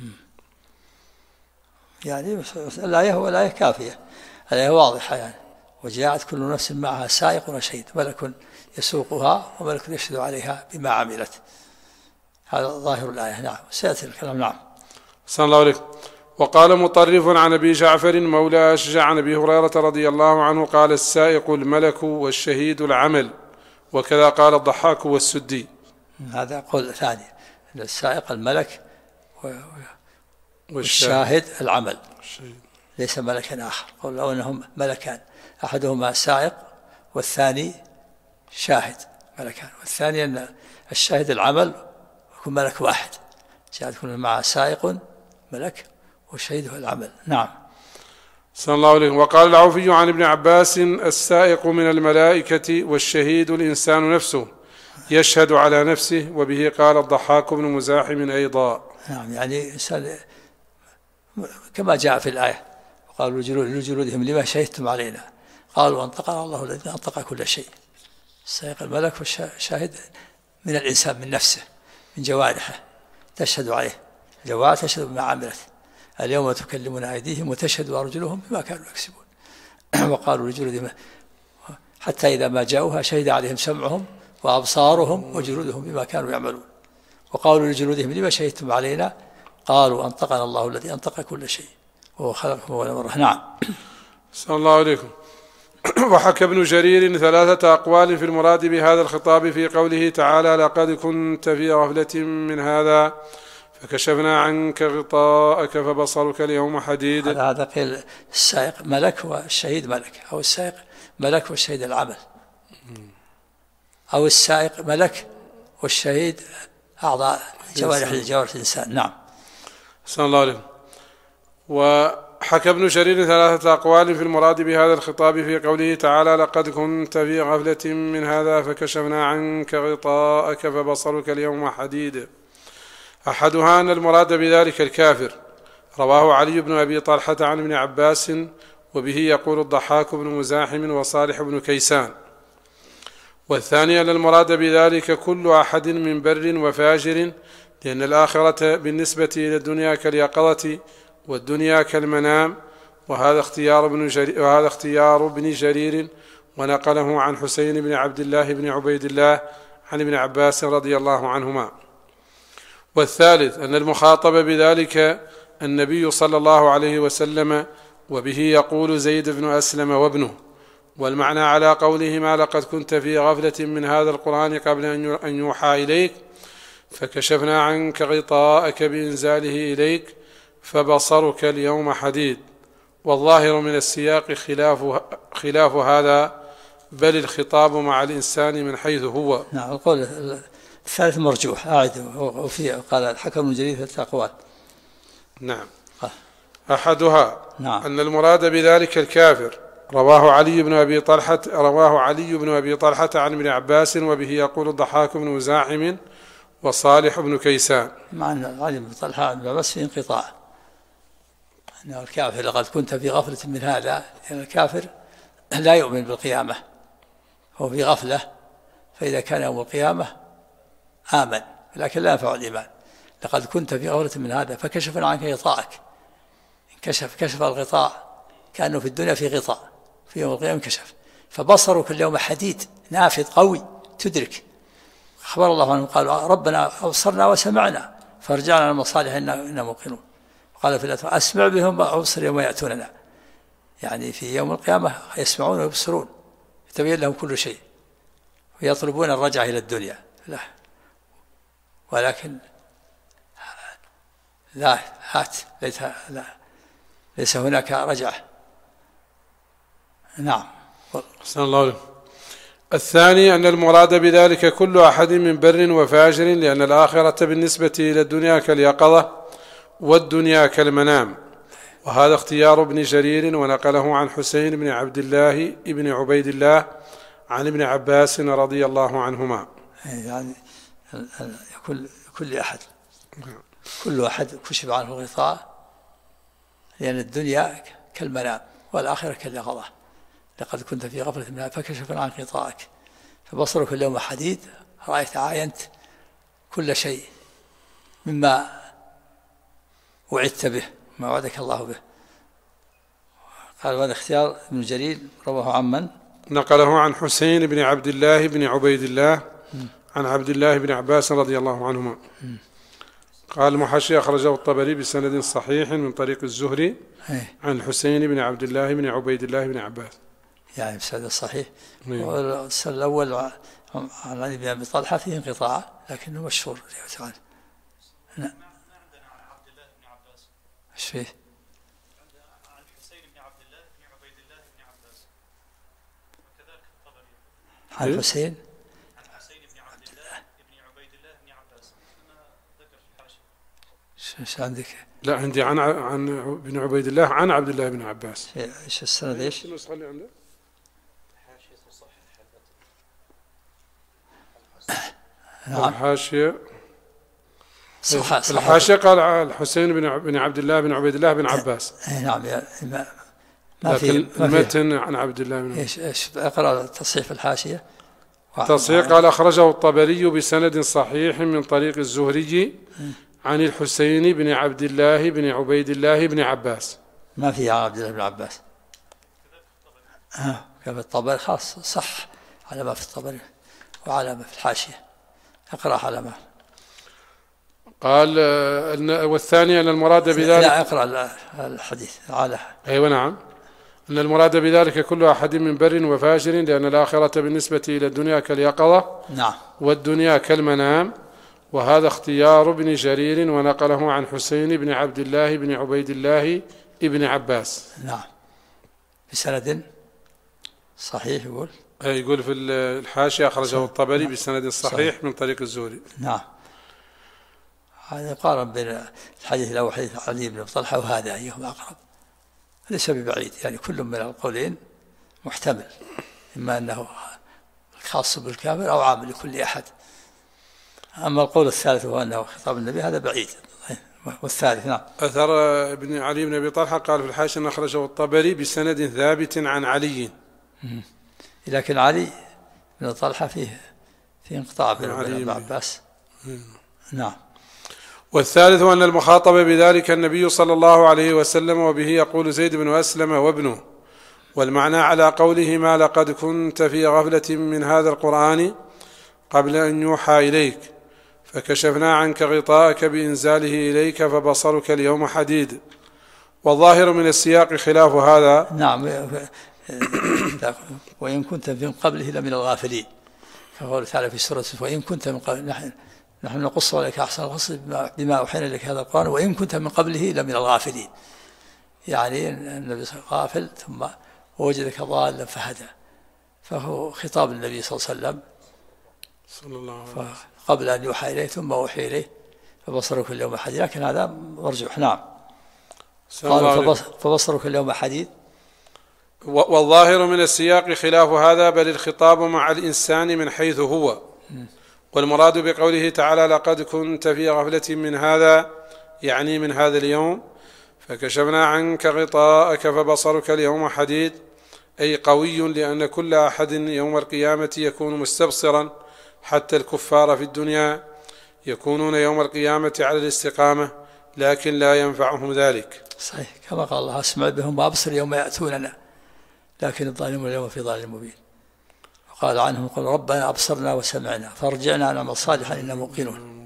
يعني الآية كافية، الآية واضحة يعني. وجاءت كل نفس معها سائق وشهيد، ملك يسوقها وملك يشهد عليها بما عملت. هذا ظاهر الآية. نعم. سيأتي الكلام. نعم. صلى الله عليه. وقال مطرف عن أبي جعفر مولى أشجع عن أبي هريرة رضي الله عنه قال: السائق الملك والشهيد العمل. وكذا قال الضحاك والسدي. هذا قول ثاني، السائق الملك والشاهد العمل، ليس ملكا آخر. قول لو أنهم ملكان، أحدهما سائق والثاني شاهد، ملكان. والثاني أن الشاهد العمل يكون ملك واحد، شاهد يكون مع سائق ملك والشهيد هو العمل. نعم. صلى الله عليه. وقال العوفي عن ابن عباس: السائق من الملائكة والشهيد الإنسان نفسه يشهد على نفسه. وبه قال الضحاك بن مزاحم أيضا. نعم. يعني إنسان كما جاء في الآية: وقالوا لجلودهم لما شهدتم علينا، قالوا أنطقنا الله الذي أنطق كل شيء. السائق الملك والشاهد من الإنسان، من نفسه، من جوارحه تشهد عليه. الجوارح تشهد بما عملت. اليوم تكلمنا أيديهم وتشهد أرجلهم بما كانوا يكسبون. وقالوا لجلودهم حتى إذا ما جاءوها شهد عليهم سمعهم وأبصارهم وجلودهم بما كانوا يعملون. وقالوا لجلودهم لما شهدتم علينا، قالوا أنطقنا الله الذي أنطق كل شيء وهو خلقكم أول مرة. نعم. صلى الله عليكم. وحكى ابن جرير 3 أقوال في المراد بهذا الخطاب في قوله تعالى: لقد كنت في غفلة من هذا فكشفنا عنك غطاءك فبصرك اليوم حديد. هذا قيل السائق ملك والشهيد ملك، أو السائق ملك والشهيد العمل، أو السائق ملك والشهيد أعضاء جوارح الإنسان. نعم. صلى الله عليه. وحكى ابن جرير 3 أقوال في المراد بهذا الخطاب في قوله تعالى: لقد كنت في غفلة من هذا فكشفنا عنك غطاءك فبصرك اليوم حديد. أحدها أن المراد بذلك الكافر، رواه علي بن أبي طلحة عن ابن عباس، وبه يقول الضحاك بن مزاحم وصالح بن كيسان. والثاني أن المراد بذلك كل أحد من بر وفاجر، لأن الآخرة بالنسبة إلى الدنيا كاليقظة والدنيا كالمنام. وهذا اختيار ابن جرير، ونقله عن حسين بن عبد الله بن عبيد الله عن ابن عباس رضي الله عنهما. والثالث أن المخاطب بذلك النبي صلى الله عليه وسلم، وبه يقول زيد بن أسلم وابنه. والمعنى على قولهما: لقد كنت في غفلة من هذا القرآن قبل أن يوحى إليك، فكشفنا عنك غطاءك بإنزاله إليك فبصرك اليوم حديد. والظاهر من السياق خلاف هذا، بل الخطاب مع الإنسان من حيث هو. نعم. القول الثالث مرجوح أعد، وفي قال الحكم بن جرير ثلاثة أقوال. نعم. أحدها نعم. أن المراد بذلك الكافر. رواه علي بن أبي طلحة عن ابن عباس، وبه يقول الضحاك بن مزاحم وصالح بن كيسان. مع أن علي بن طلحة عن ابن عباس في انقطاع، أنه الكافر لقد كنت في غفلة من هذا، لأن الكافر لا يؤمن بالقيامة، هو في غفلة، فإذا كان يوم القيامة آمن، لكن لا ينفع الإيمان. لقد كنت في غفلة من هذا فكشفنا عنك غطاءك. كشف الغطاء، كأنه في الدنيا في غطاء، في يوم القيامة كشف، فبصرك اليوم حديد نافذ قوي تدرك. أخبر الله عنه قال ربنا أبصرنا وسمعنا فارجعنا للمصالح إنا موقنون. قال في الآية أسمع بهم وأبصر يوم يأتوننا، يعني في يوم القيامة يسمعون ويبصرون، يتبين لهم كل شيء، ويطلبون الرجعة إلى الدنيا، لا، ولكن لا هات، ليس هناك رجعة. نعم. أحسن الله عليك. الثاني أن المراد بذلك كل أحد من بر وفاجر، لأن الآخرة بالنسبة إلى الدنيا كاليقظة والدنيا كالمنام. وهذا اختيار ابن جرير، ونقله عن حسين بن عبد الله بن عبيد الله عن ابن عباس رضي الله عنهما. يعني كل أحد كشف عنه الغطاء، لأن الدنيا كالمنام والآخرة كاليقظة. لقد كنت في غفلة منها فكشفنا عن غطاءك فبصرك اليوم حديد، رأيت عاينت كل شيء مما وعدت به، ما وعدك الله به. قال هذا اختيار ابن جرير، رواه عن من؟ نقله عن حسين بن عبد الله بن عبيد الله عن عبد الله بن عباس رضي الله عنهما. قال المحاشي أخرجه الطبري بسند صحيح من طريق الزهري عن الحسين بن عبد الله بن عبيد الله بن عباس، يعني بسند صحيح. والسند الأول عن علي بن أبي طلحة فيه انقطاع، لكنه مشهور. نعم. ما عندنا عن عبد الله بن عباس. ايش فيه؟ عن الحسين بن عبد الله بن عبيد الله بن عباس، وكذلك الطبري. عن الحسين بن عبد الله بن عبيد الله بن عباس، أنا ذكر في الحاشية. ايش عندك؟ لا، عندي عن ابن عبيد الله عن عبد الله بن عباس. ايش السند؟ ايش النسخة اللي عنده؟ نعم. الحاشية صح. الحاشية قال الحسين بن عبد الله بن عبيد الله بن عباس. نعم. ما في المتن عن عبد الله بن ايش اقرأ التصحيح في الحاشية. تصحيح قال أخرجه الطبري بسند صحيح من طريق الزهري عن الحسين بن عبد الله بن عبيد الله بن عباس. ما في عن عبد الله بن عباس. كما الطبري خاص صح على ما في الطبري وعلى ما في الحاشية. اقرأ على ما قال. والثاني أن المراد بذلك، لا اقرأ الحديث على. أيوة نعم. أن المراد بذلك كل أحد من بر وفاجر، لأن الآخرة بالنسبة إلى الدنيا كاليقظة نعم والدنيا كالمنام. وهذا اختيار ابن جرير، ونقله عن حسين بن عبد الله بن عبيد الله ابن عباس. نعم بسند صحيح. يقول في الحاشية أخرجه الطبري بسند صحيح من طريق الزهري. نعم. هذا يقارن بين الحديث الأول حديث علي بن طلحة وهذا أيهما أقرب، ليس ببعيد، يعني كل من القولين محتمل، إما أنه خاص بالكافر أو عام لكل أحد. أما القول الثالث هو أنه خطاب النبي، هذا بعيد. والثالث نعم. أثر ابن علي بن أبي طلحة قال في الحاشية أن أخرجه الطبري بسند ثابت عن علي. لكن علي بن طلحة في انقطاع بين ابن عباس. نعم. والثالث أن المخاطب بذلك النبي صلى الله عليه وسلم، وبه يقول زيد بن أسلم وابنه. والمعنى على قولهما لقد كنت في غفلة من هذا القرآن قبل أن يوحى إليك فكشفنا عنك غطاءك بإنزاله إليك فبصرك اليوم حديد. والظاهر من السياق خلاف هذا. نعم. وإن كنت من قبله لمن الغافلين، كقول تعالى في سورة وإن كنت من قبل نحن نقص عليك أحسن القصص بما أوحينا إليك هذا القرآن وإن كنت من قبله لمن الغافلين. يعني النبي صلى الله عليه وسلم غافل ثم وجدك ضالا فهدى، فهو خطاب النبي صلى الله عليه وسلم صلى الله عليه وسلم قبل أن يوحى إليه ثم أوحي إليه فبصرك اليوم حديد، لكن هذا مرجوح. نعم. قال فبصرك اليوم حديد. والظاهر من السياق خلاف هذا، بل الخطاب مع الإنسان من حيث هو، والمراد بقوله تعالى لقد كنت في غفلة من هذا يعني من هذا اليوم فكشفنا عنك غطاءك فبصرك اليوم حديد، أي قوي، لأن كل أحد يوم القيامة يكون مستبصرا، حتى الكفار في الدنيا يكونون يوم القيامة على الاستقامة لكن لا ينفعهم ذلك. صحيح، كما قال الله أسمع بهم وأبصر يوم يأتوننا لكن الظالمون اليوم في ضلال مبين. وقال عنهم قل ربنا أبصرنا وسمعنا فارجعنا نعمل صالحا إنا موقنون.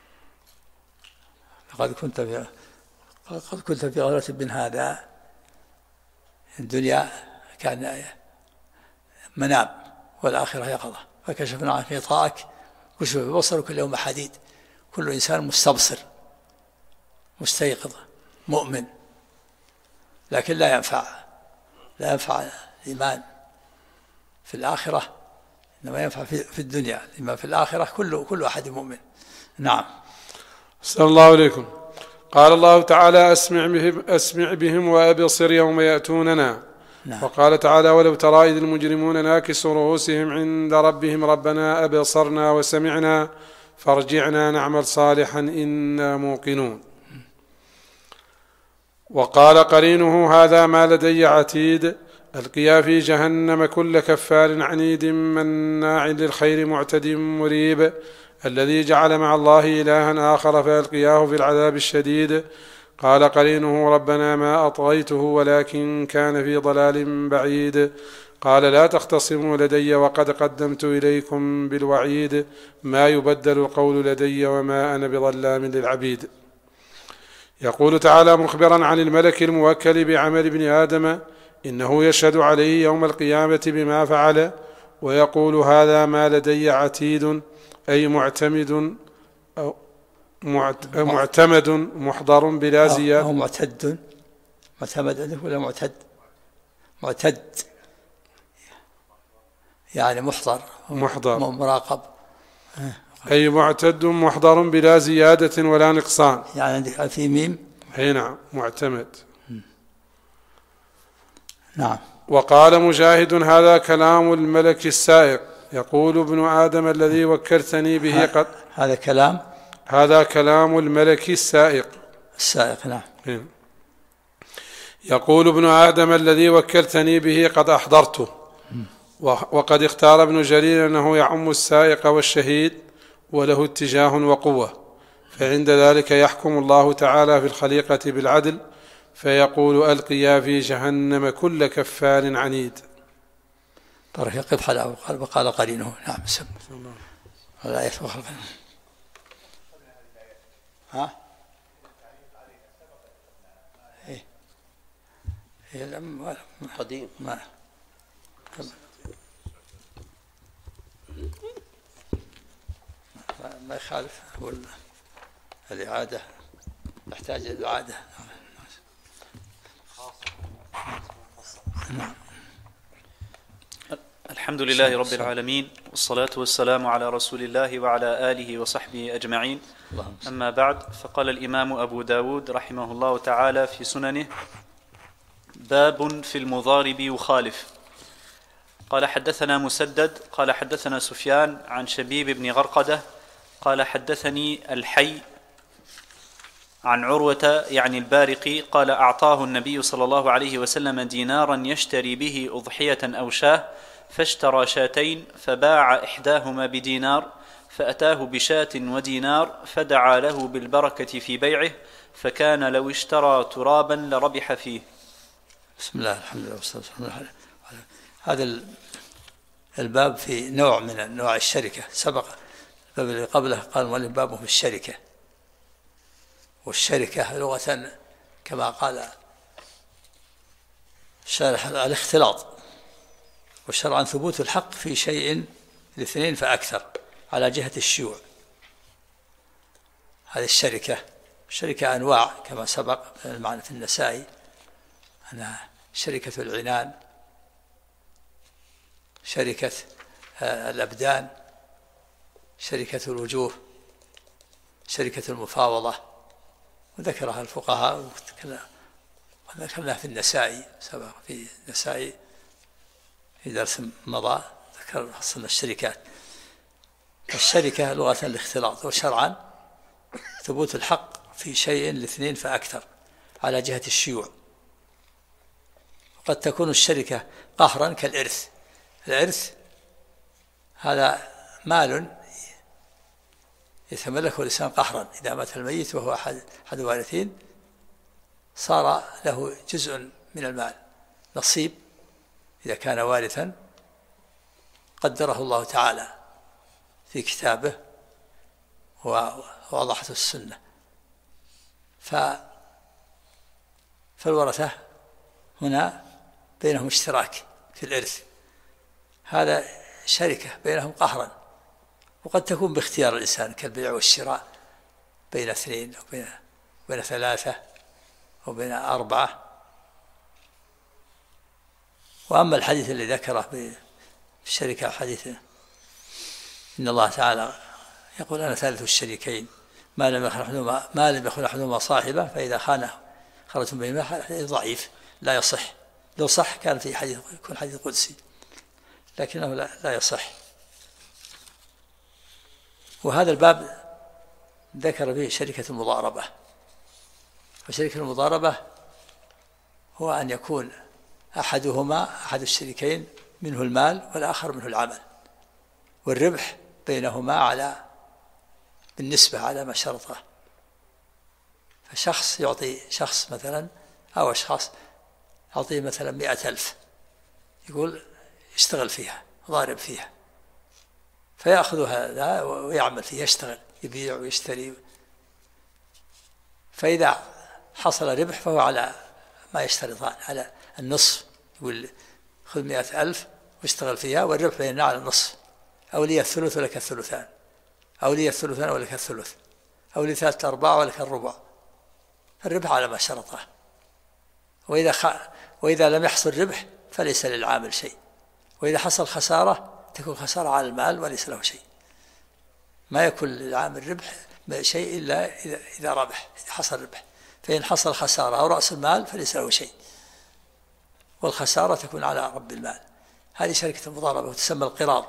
قد كنت في غفلة من هذا، الدنيا كان منام والآخرة يقظة، فكشفنا عنك غطاءك كشف بصرك اليوم حديد. كل إنسان مستبصر مستيقظ مؤمن، لكن لا ينفع الإيمان في الآخرة، إنما ينفع في الدنيا. الإيمان في الآخرة كل أحد مؤمن. نعم. صلى الله عليكم. قال الله تعالى أسمع بهم وأبصر يوم يأتوننا. نعم. وقال تعالى ولو ترى إذ المجرمون ناكسوا رؤوسهم عند ربهم ربنا أبصرنا وسمعنا فارجعنا نعمل صالحا إنا موقنون. وقال قرينه هذا ما لدي عتيد القيا في جهنم كل كفار عنيد مناع للخير معتد مريب الذي جعل مع الله إلها آخر فألقياه في العذاب الشديد. قال قرينه ربنا ما أطغيته ولكن كان في ضلال بعيد. قال لا تختصموا لدي وقد قدمت إليكم بالوعيد ما يبدل القول لدي وما أنا بظلام للعبيد. يقول تعالى مخبرا عن الملك الموكل بعمل ابن آدم إنه يشهد عليه يوم القيامة بما فعل، ويقول هذا ما لدي عتيد أي معتمد محضر بلا زيادة. أو معتمد ولا معتد يعني محضر مراقب، أي معتد محضر بلا زيادة ولا نقصان. يعني عندك في ميم. نعم معتمد. نعم. وقال مجاهد هذا كلام الملك السائق يقول ابن آدم الذي وكلتني به قد هذا كلام الملك السائق. نعم. يقول ابن آدم الذي وكلتني به قد أحضرته. وقد اختار ابن جرير أنه يعم السائق والشهيد وله اتجاه وقوة، فعند ذلك يحكم الله تعالى في الخليقة بالعدل فيقول ألقيا في جهنم كل كفار عنيد. بارك يقف على وقال قرينه. نعم. سم لا يفخر. ها قديم ما يخالف. الإعادة تحتاج إلى الإعادة. نعم. الحمد لله رب العالمين، والصلاة والسلام على رسول الله وعلى آله وصحبه أجمعين. أما بعد، فقال الإمام أبو داود رحمه الله تعالى في سننه: باب في المضارب يخالف. قال حدثنا مسدد قال حدثنا سفيان عن شبيب بن غرقدة قال حدثني الحي عن عروة يعني البارقي قال أعطاه النبي صلى الله عليه وسلم دينارا يشتري به أضحية أو شاه، فاشترى شاتين فباع إحداهما بدينار، فأتاه بشاة ودينار فدعا له بالبركة في بيعه، فكان لو اشترى ترابا لربح فيه. بسم الله الحمد لله والصلاة والسلام. هذا الباب في نوع من أنواع الشركة. سبق الباب اللي قبله قال المؤلف بابه في الشركة، والشركة لغة كما قال الشارح الاختلاط، والشرعا ثبوت الحق في شيء الاثنين فأكثر على جهة الشيوع. هذه الشركة أنواع كما سبق المعنى في النسائي، أنها شركة العنان، شركة الأبدان، شركة الوجوه، شركة المفاوضة، وذكرها الفقهاء وذكرناها في النسائي سبق في النسائي في درس مضى، ذكر فصلنا الشركات. الشركة لغة الاختلاط، وشرعا ثبوت الحق في شيء لاثنين فأكثر على جهة الشيوع. وقد تكون الشركة قهرا كالإرث. الإرث هذا مال يتملكه الإنسان قهرا، إذا مات الميت وهو أحد الوارثين صار له جزء من المال، نصيب إذا كان وارثا قدره الله تعالى في كتابه ووضحته السنة. فالورثة هنا بينهم اشتراك في الإرث، هذا شركة بينهم قهرا، وقد تكون باختيار الإنسان كالبيع والشراء بين اثنين أو بين ثلاثة أو بين أربعة. وأما الحديث الذي ذكره في الشركة، حديث إن الله تعالى يقول أنا ثالث الشريكين ما لم يخن أحدهما صاحبه فإذا خانه خرجتم بهما، حديث ضعيف لا يصح. لو صح كان في حديث يكون حديث قدسي، لكنه لا يصح. وهذا الباب ذكر فيه شركة المضاربة. وشركة المضاربة هو أن يكون أحد الشريكين منه المال والآخر منه العمل، والربح بينهما بالنسبة على ما شرطه. فشخص يعطي شخص مثلا، أو أشخاص يعطيه مثلا 100,000، يقول اشتغل فيها ضارب فيها، فيأخذ هذا ويعمل فيه، يشتغل يبيع ويشتري. فإذا حصل ربح فهو على ما يشترطان، على النصف، يقول خذ 100,000 واشتغل فيها والربح بيننا على النصف، أو لي الثلث ولك الثلثان، أو لي الثلثان ولك الثلث، أو لي 3/4 ولك الربع. الربح على ما شرطه. وإذا لم يحصل ربح فليس للعامل شيء، وإذا حصل خسارة تكون خسارة على المال وليس له شيء. ما يكون للعامل ربح شيء إلا إذا ربح، إذا حصل ربح. فإن حصل خسارة أو رأس المال فليس له شيء، والخسارة تكون على رب المال. هذه شركة المضاربة وتسمى القراض.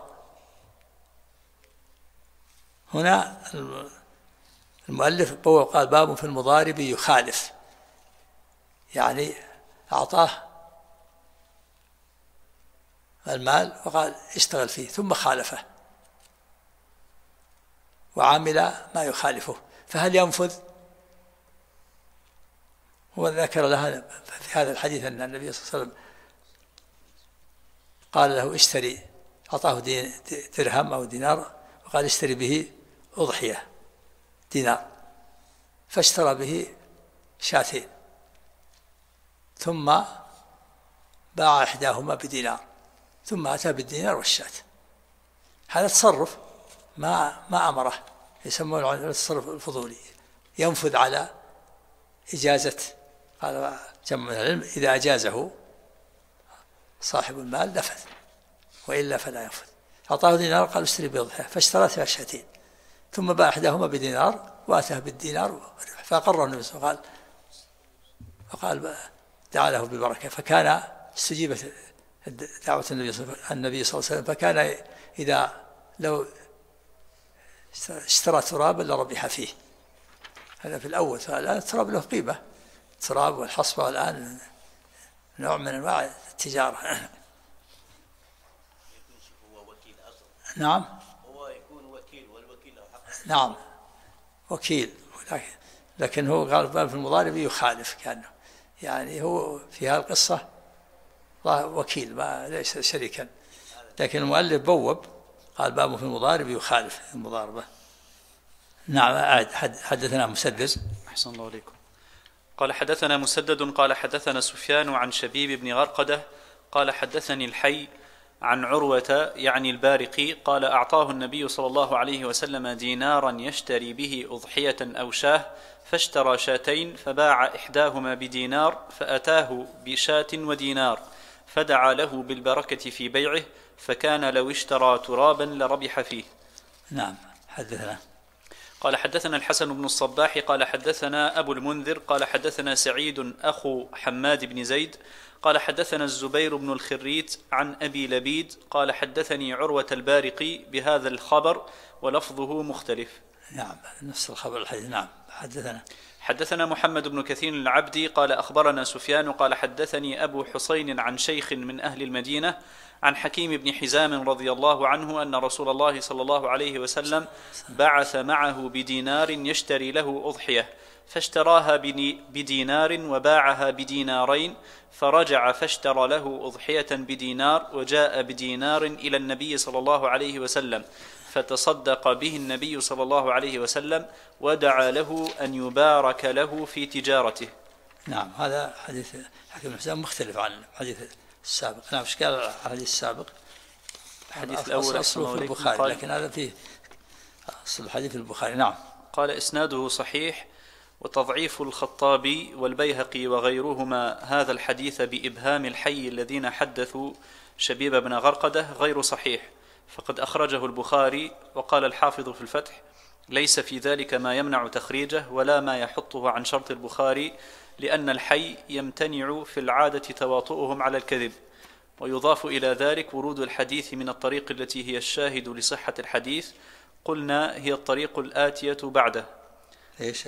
هنا المؤلف قال باب في المضارب يخالف، يعني أعطاه المال وقال اشتغل فيه ثم خالفه وعمل ما يخالفه، فهل ينفذ؟ هو ذكر لها في هذا الحديث أن النبي صلى الله عليه وسلم قال له اشتري، أعطاه درهم أو دينار وقال اشتري به أضحية دينار، فاشترى به شاتين ثم باع إحداهما بدينار ثم أتى بالدينار والشاة. هذا تصرف ما أمره، يسمونه التصرف الفضولي، ينفذ على إجازة. قال جمع من العلم إذا أجازه صاحب المال نفذ، وإلا فلا ينفذ. أعطاه دينار قال اشتري بأضحية، فاشترى فيها شاتين ثم باع إحداهما بدينار وأتاه بالدينار، فأقره النبي صلى الله عليه وسلم وقال دعا له بالبركة. فكان استجيبت دعوة النبي صلى الله عليه وسلم، فكان إذا لو اشترى ترابا لربح فيه. هذا في الأول، فالآن التراب له قيمة، التراب والحصبة الآن نوع من أنواع التجارة. نعم، هو يكون وكيل، والوكيل له حق. نعم وكيل، لكن هو قال باب في المضارب يخالف، كأنه يعني هو في هذه القصة وكيل ما ليس شريكا، لكن المؤلف بوب قال باب في المضارب يخالف المضاربة. نعم. حدثنا مسدد. أحسن الله عليكم. قال حدثنا مسدد قال حدثنا سفيان عن شبيب بن غرقدة قال حدثني الحي عن عروة يعني البارقي قال أعطاه النبي صلى الله عليه وسلم دينارا يشتري به أضحية أو شاه، فاشترى شاتين فباع إحداهما بدينار، فأتاه بشاة ودينار، فدعا له بالبركة في بيعه، فكان لو اشترى ترابا لربح فيه. نعم. حدثنا. قال حدثنا الحسن بن الصباح قال حدثنا أبو المنذر قال حدثنا سعيد أخو حماد بن زيد قال حدثنا الزبير بن الخريت عن أبي لبيد قال حدثني عروة البارقي بهذا الخبر ولفظه مختلف. نعم نفس الخبر الحديث. نعم. حدثنا محمد بن كثير العبدي قال أخبرنا سفيان قال حدثني أبو حسين عن شيخ من أهل المدينة عن حكيم بن حزام رضي الله عنه أن رسول الله صلى الله عليه وسلم بعث معه بدينار يشتري له أضحية، فاشتراها بدينار وباعها بدينارين، فرجع فاشترى له أضحية بدينار وجاء بدينار إلى النبي صلى الله عليه وسلم، فتصدق به النبي صلى الله عليه وسلم ودعا له أن يبارك له في تجارته. نعم. هذا حديث حكيم بن حزام مختلف عن الحديث السابق. نعم. ايش قال الحديث السابق؟ الحديث الأول أصله في البخاري، لكن هذا فيه أصل الحديث في البخاري. نعم. قال إسناده صحيح، وتضعيف الخطابي والبيهقي وغيرهما هذا الحديث بإبهام الحي الذين حدثوا شبيب بن غرقدة غير صحيح، فقد أخرجه البخاري. وقال الحافظ في الفتح: ليس في ذلك ما يمنع تخريجه ولا ما يحطه عن شرط البخاري، لأن الحي يمتنع في العادة تواطؤهم على الكذب. ويضاف إلى ذلك ورود الحديث من الطريق التي هي الشاهد لصحة الحديث، قلنا هي الطريق الآتية بعده. ايش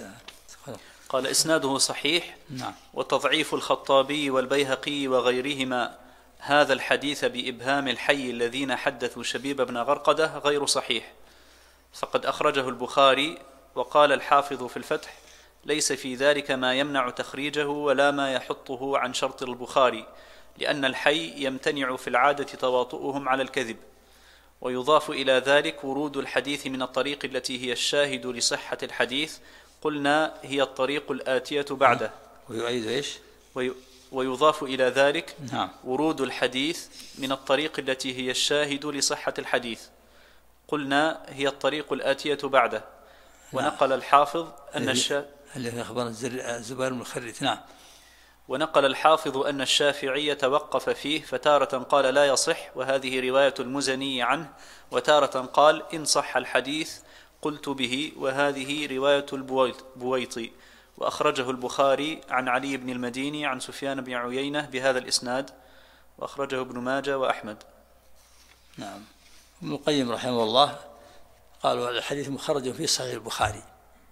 قال إسناده صحيح. نعم. وتضعيف الخطابي والبيهقي وغيرهما هذا الحديث بإبهام الحي الذين حدثوا شبيب بن غرقدة غير صحيح، فقد أخرجه البخاري. وقال الحافظ في الفتح: ليس في ذلك ما يمنع تخريجه ولا ما يحطه عن شرط البخاري، لأن الحي يمتنع في العادة تواطؤهم على الكذب. ويضاف إلى ذلك ورود الحديث من الطريق التي هي الشاهد لصحة الحديث، قلنا هي الطريق الآتية بعده. ويؤيد ايش؟ ويضاف إلى ذلك نعم. ورود الحديث من الطريق التي هي الشاهد لصحة الحديث، قلنا هي الطريق الآتية بعده. ونقل الحافظ أن اللي أخبر الزبير بن الخريت. نعم. ونقل الحافظ أن الشافعي توقف فيه، فتارة قال لا يصح وهذه رواية المزني عنه، وتارة قال إن صح الحديث قلت به وهذه رواية البويطي. وأخرجه البخاري عن علي بن المديني عن سفيان بن عيينة بهذا الإسناد، وأخرجه ابن ماجه وأحمد. نعم. ابن القيم رحمه الله قالوا الحديث مخرج في صحيح البخاري،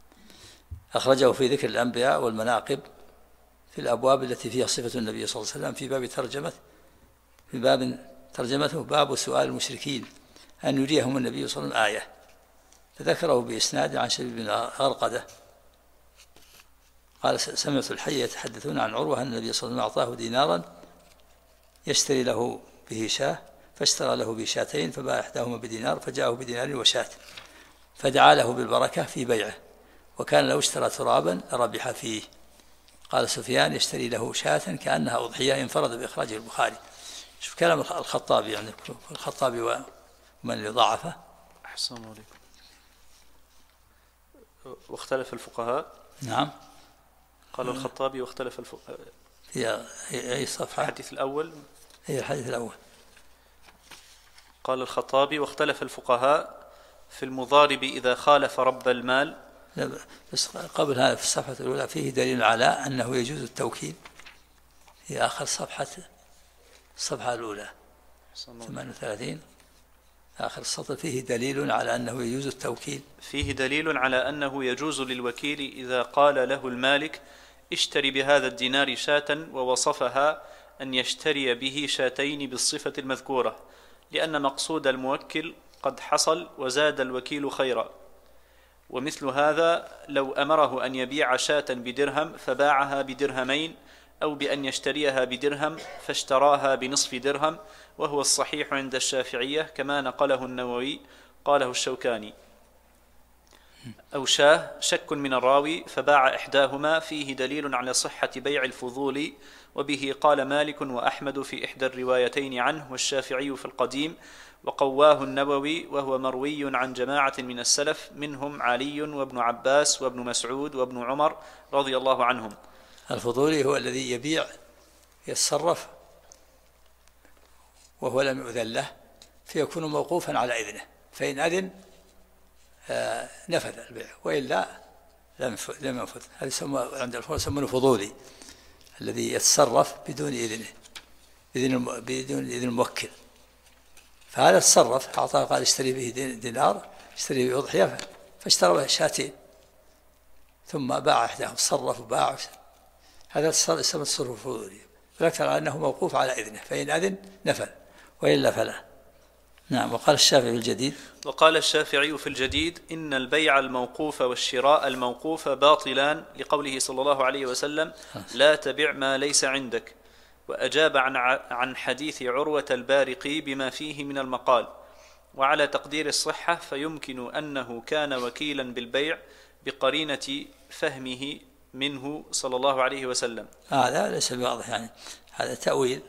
أخرجه في ذكر الأنبياء والمناقب في الأبواب التي فيها صفة النبي صلى الله عليه وسلم، في باب ترجمته باب سؤال المشركين أن يريهم النبي صلى الله عليه وسلم آية، فذكره بإسناد عن شبيب بن غرقدة قال سمعت الحي يتحدثون عن عروة أن النبي صلى الله عليه وسلم أعطاه دينارا يشتري له به شاه، فاشترى له بشاتين فباع إحداهما بدينار، فجاءه بدينار وشاة، فدعا له بالبركة في بيعه، وكان لو اشترى ترابا لربح فيه. قال سفيان يشتري له شاة كأنها أضحية، انفرد بإخراجه البخاري. شوف كلام الخطابي، يعني الخطابي ومن اللي ضعفه. أحسن عليكم. واختلف الفقهاء. نعم. قال الخطابي واختلف الفقهاء. هي أي صفحة؟ الحديث الأول. هي الحديث الأول. قال الخطابي واختلف الفقهاء في المضارب إذا خالف رب المال. بس قبل هذا في الصفحة الأولى فيه دليل على أنه يجوز التوكيل، في آخر الصفحة الأولى 38 آخر السطر فيه دليل على أنه يجوز التوكيل. فيه دليل على أنه يجوز للوكيل إذا قال له المالك اشتري بهذا الدينار شاة، ووصفها أن يشتري به شاتين بالصفة المذكورة، لأن مقصود الموكل قد حصل وزاد الوكيل خيرا. ومثل هذا لو أمره أن يبيع شاة بدرهم فباعها بدرهمين، أو بأن يشتريها بدرهم فاشتراها بنصف درهم، وهو الصحيح عند الشافعية كما نقله النووي، قاله الشوكاني. أو شاه شك من الراوي فباع إحداهما فيه دليل على صحة بيع الفضول، وبه قال مالك وأحمد في إحدى الروايتين عنه والشافعي في القديم، وقواه النووي، وهو مروي عن جماعة من السلف منهم علي وابن عباس وابن مسعود وابن عمر رضي الله عنهم. الفضولي هو الذي يبيع يتصرف وهو لم يؤذن له، فيكون موقوفا على إذنه، فإن أذن نفذ البيع وإلا لم ينفذ. هذا عند الفقهاء يسمونه فضولي، الذي يتصرف بدون إذنه، بدون إذن الموكل. فهذا تصرف، أعطاه قال اشتري به دينار، اشتري به أضحية، فاشترى به شاتين ثم باع إحداهم، صرف وباع. هذا يسمى التصرف الفضولي، ولكن على أنه موقوف على إذنه، فإن أذن نفذ وإلا فلا. نعم. وقال الشافعي في الجديد، وقال الشافعي في الجديد إن البيع الموقوف والشراء الموقوف باطلان، لقوله صلى الله عليه وسلم لا تبع ما ليس عندك. وأجاب عن حديث عروة البارقي بما فيه من المقال. وعلى تقدير الصحة فيمكن أنه كان وكيلا بالبيع بقرينة فهمه منه صلى الله عليه وسلم. هذا ليس بواضح، يعني هذا تأويل.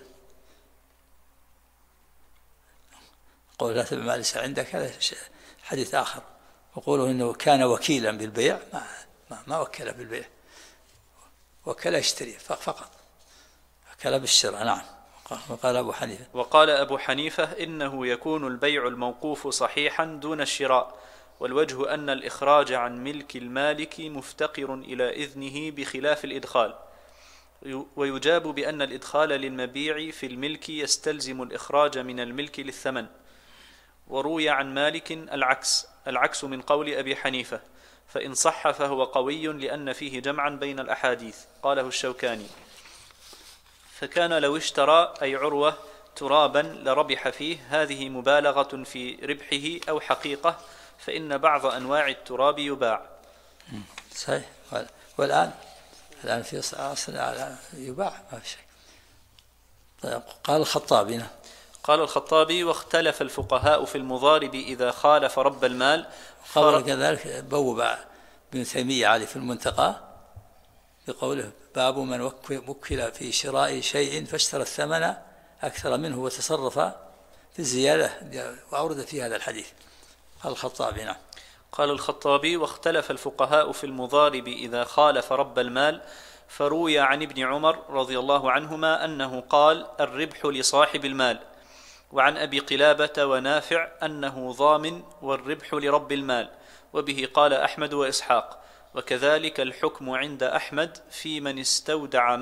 قول لا تبع ما ليس عندك هذا حديث آخر، وقوله إنه كان وكيلا بالبيع ما وكله بالبيع، وكله يشتري فقط، وكله بالشراء. نعم. وقال أبو حنيفة إنه يكون البيع الموقوف صحيحا دون الشراء، والوجه أن الإخراج عن ملك المالك مفتقر إلى إذنه بخلاف الإدخال. ويجاب بأن الإدخال للمبيع في الملك يستلزم الإخراج من الملك للثمن. وروي عن مالك العكس من قول أبي حنيفة، فإن صح فهو قوي لأن فيه جمعا بين الأحاديث. قاله الشوكاني. فكان لو اشترى أي عروة ترابا لربح فيه، هذه مبالغة في ربحه أو حقيقة، فإن بعض أنواع التراب يباع. صحيح. والآن في أصل يباع ما في شيء. طيب. قال الخطابي واختلف الفقهاء في المضارب إذا خالف رب المال. قال كذلك بوب ابن تيمية عليه في المنتقى بقوله باب من وكل في شراء شيء فاشترى الثمن أكثر منه وتصرف في الزيادة، وأورد في هذا الحديث. قال الخطابي. نعم. قال الخطابي واختلف الفقهاء في المضارب إذا خالف رب المال، فروي عن ابن عمر رضي الله عنهما أنه قال الربح لصاحب المال، وعن أبي قلابة ونافع أنه ضامن والربح لرب المال، وبه قال أحمد وإسحاق. وكذلك الحكم عند أحمد في من استودع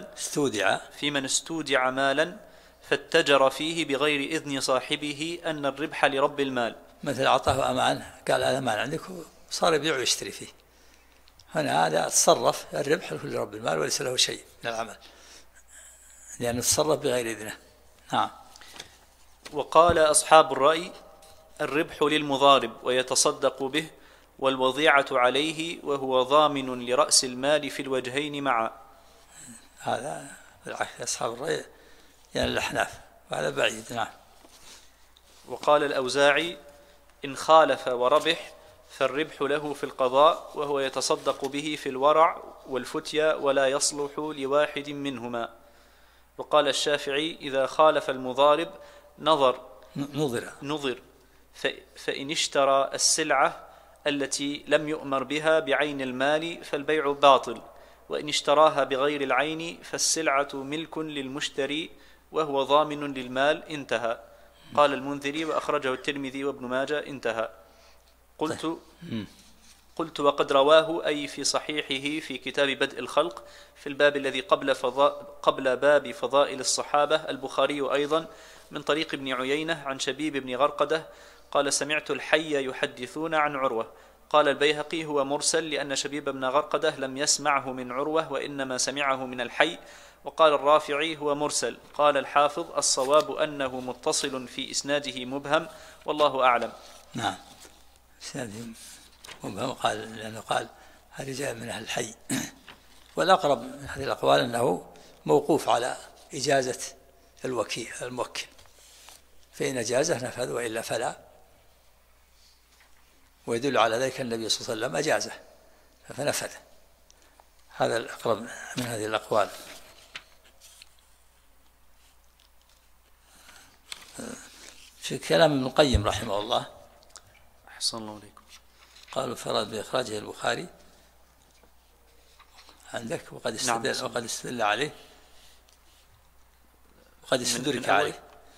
مالا فاتجر فيه بغير إذن صاحبه أن الربح لرب المال. مثل أعطاه أمان، قال هذا أمان عندك، صار يبيع ويشتري فيه. هنا هذا تصرف الربح لرب المال وليس له شيء من العمل، لأنه تصرف بغير إذنه. نعم. وقال أصحاب الرأي الربح للمضارب ويتصدق به، والوضيعة عليه وهو ضامن لرأس المال في الوجهين معا. هذا بالعكس أصحاب الرأي يعني الأحناف، وهذا بعيد. نعم. وقال الأوزاعي إن خالف وربح فالربح له في القضاء، وهو يتصدق به في الورع والفتيا ولا يصلح لواحد منهما. وقال الشافعي إذا خالف المضارب نظر فإن اشترى السلعة التي لم يؤمر بها بعين المال فالبيع باطل، وإن اشتراها بغير العين فالسلعة ملك للمشتري وهو ضامن للمال. انتهى. قال المنذري وأخرجه الترمذي وابن ماجه. انتهى. قلت وقد رواه أي في صحيحه في كتاب بدء الخلق في الباب الذي قبل باب فضائل الصحابة البخاري أيضا من طريق ابن عيينة عن شبيب بن غرقدة قال سمعت الحي يحدثون عن عروة. قال البيهقي هو مرسل لأن شبيب بن غرقدة لم يسمعه من عروة وإنما سمعه من الحي. وقال الرافعي هو مرسل. قال الحافظ الصواب أنه متصل في إسناده مبهم والله أعلم. نعم. إسناده مبهم لأنه قال هذا جاء من أهل الحي. والأقرب من هذه الأقوال أنه موقوف على إجازة الموكل، فإن أجازه نفذ وإلا فلا. ويدل على ذلك النبي صلى الله عليه وسلم أجازه فنفذ. هذا الأقرب من هذه الأقوال. في كلام ابن القيم رحمه الله أحسن الله عليكم، قالوا فرد بإخراجه البخاري عندك وقد استدل عليه وقد استدرك عليه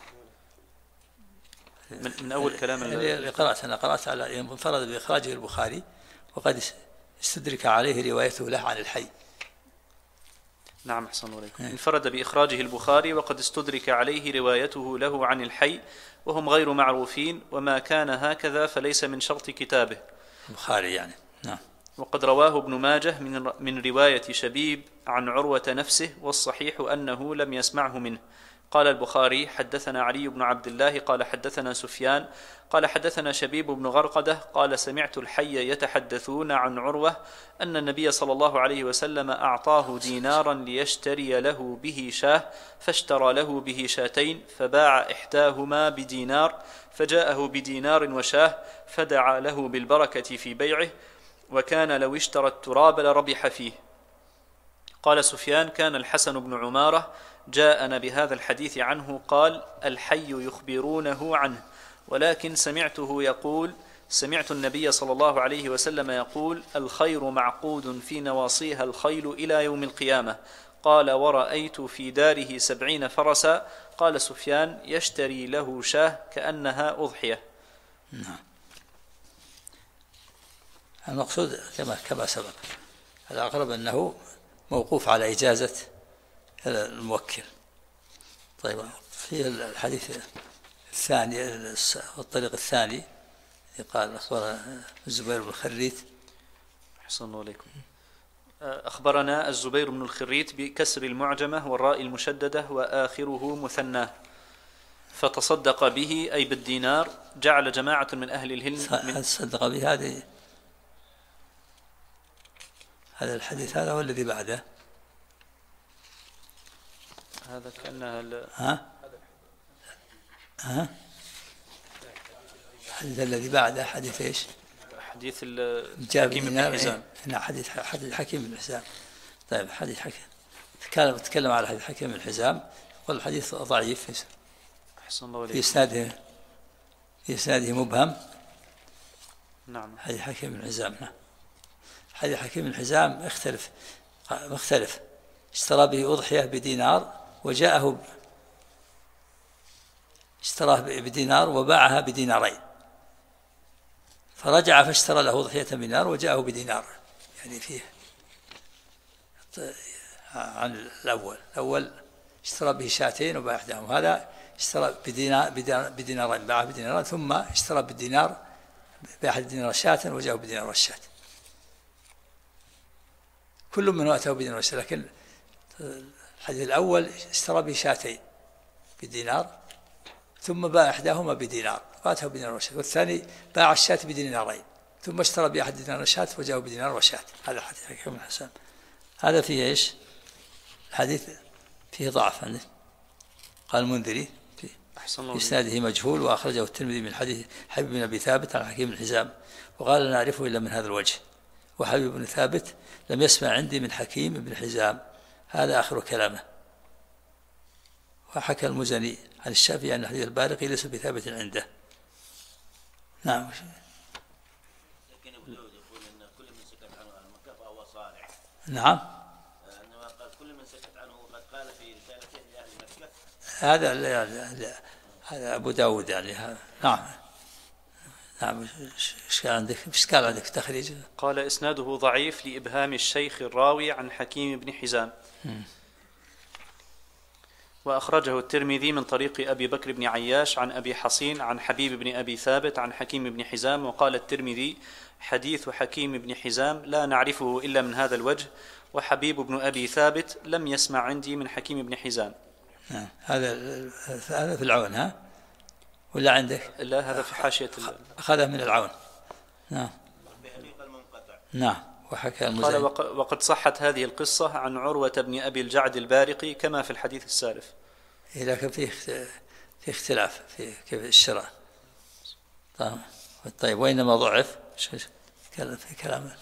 من أول كلام اللي أنا قرأت على انفرد بإخراجه البخاري وقد استدرك عليه روايته له عن الحي. نعم أحسن الله عليكم. انفرد بإخراجه البخاري وقد استدرك عليه روايته له عن الحي وهم غير معروفين، وما كان هكذا فليس من شرط كتابه البخاري يعني. نعم. وقد رواه ابن ماجه من رواية شبيب عن عروة نفسه، والصحيح أنه لم يسمعه منه. قال البخاري: حدثنا علي بن عبد الله قال حدثنا سفيان قال حدثنا شبيب بن غرقدة قال سمعت الحي يتحدثون عن عروة أن النبي صلى الله عليه وسلم أعطاه دينارا ليشتري له به شاه، فاشترى له به شاتين، فباع إحداهما بدينار، فجاءه بدينار وشاه، فدعا له بالبركة في بيعه، وكان لو اشترى التراب لربح فيه. قال سفيان: كان الحسن بن عمارة جاءنا بهذا الحديث عنه قال: الحي يخبرونه عنه، ولكن سمعته يقول: سمعت النبي صلى الله عليه وسلم يقول: الخير معقود في نواصيها الخيل إلى يوم القيامة. قال: ورأيت في داره 70 فرسا. قال سفيان: يشتري له شاه كأنها أضحية. نعم. المقصود كما سبق، الأقرب أنه موقوف على إجازة الموكل. طيب، في الحديث الثاني والطريق الثاني قال أخبر الزبير بن الخريت. أحسن الله عليكم. أخبرنا الزبير بن الخريت بكسر المعجمة والراء المشددة وآخره مثناه، فتصدق به أي بالدينار. جعل جماعة من أهل العلم صدق به هذا الحديث هذا والذي بعده هذا كأنها الحديث الذي بعده حديث ايش؟ حديث الحكيم بن حزام. حديث الحكيم بن حزام. طيب، حديث حكيم تكلم على حديث حكيم بن حزام، يقول الحديث ضعيف. أحسن الله عليك. في إسناده مبهم. نعم. حديث حكيم بن حزام. نعم. حديث حكيم بن حزام مختلف. اشترى به أضحية بدينار وجاءه اشتراه بدينار وباعها بدينارين، فرجع فاشترى له أضحية بدينار وجاءه بدينار، يعني فيه عن الأول اشترى به شاتين وباع إحداهم، هذا اشترى بدينارين باعه بدينارين، ثم اشترى بالدينار باع الدينار شاة وجاءه بدينار والشاة، كل منه أتاه بدينار والشاة. لكن الحديث الأول اشترى به شاتين بدينار ثم باع إحداهما بدينار فأتاه بدينار والشاة، والثاني باع الشاة بدينارين ثم اشترى بأحد دينار الشاة وجاءه بدينار والشاة. هذا الحديث حكيم بن حزام. هذا فيه ايش؟ الحديث فيه ضعف عنه. قال المنذري في إسناده مجهول، وأخرجه الترمذي من حديث حبيب بن أبي ثابت عن حكيم بن حزام، وقال لا نعرفه إلا من هذا الوجه، وحبيب بن ثابت لم يسمع عندي من حكيم بن حزام. هذا آخر كلامه. وحكى المزني عن الشافعي أن حديث البارقي ليس بثابت عنده. نعم. لكن أبو داود يقول أن كل من سكت عنه المكة فهو صالح. نعم. عندما قال كل من سكت عنه وقد قال في رسالته لأهل مكة. هذا أبو داود يعني. نعم. نعم. إيش قال عندك في تخريج؟ قال إسناده ضعيف لإبهام الشيخ الراوي عن حكيم بن حزام. وأخرجه الترمذي من طريق أبي بكر بن عياش عن أبي حصين عن حبيب بن أبي ثابت عن حكيم بن حزام. وقال الترمذي حديث حكيم بن حزام لا نعرفه إلا من هذا الوجه، وحبيب بن أبي ثابت لم يسمع عندي من حكيم بن حزام. هذا في العون ها؟ ولا عندك؟ لا، هذا في حاشية أخذه من العون. نعم. نعم. وحكى المزني. قال وقد صحت هذه القصة عن عروة بن أبي الجعد البارقي كما في الحديث السالف. لكن في اختلاف في كيف الشراء. طيب، وإنما ضعف في كلامه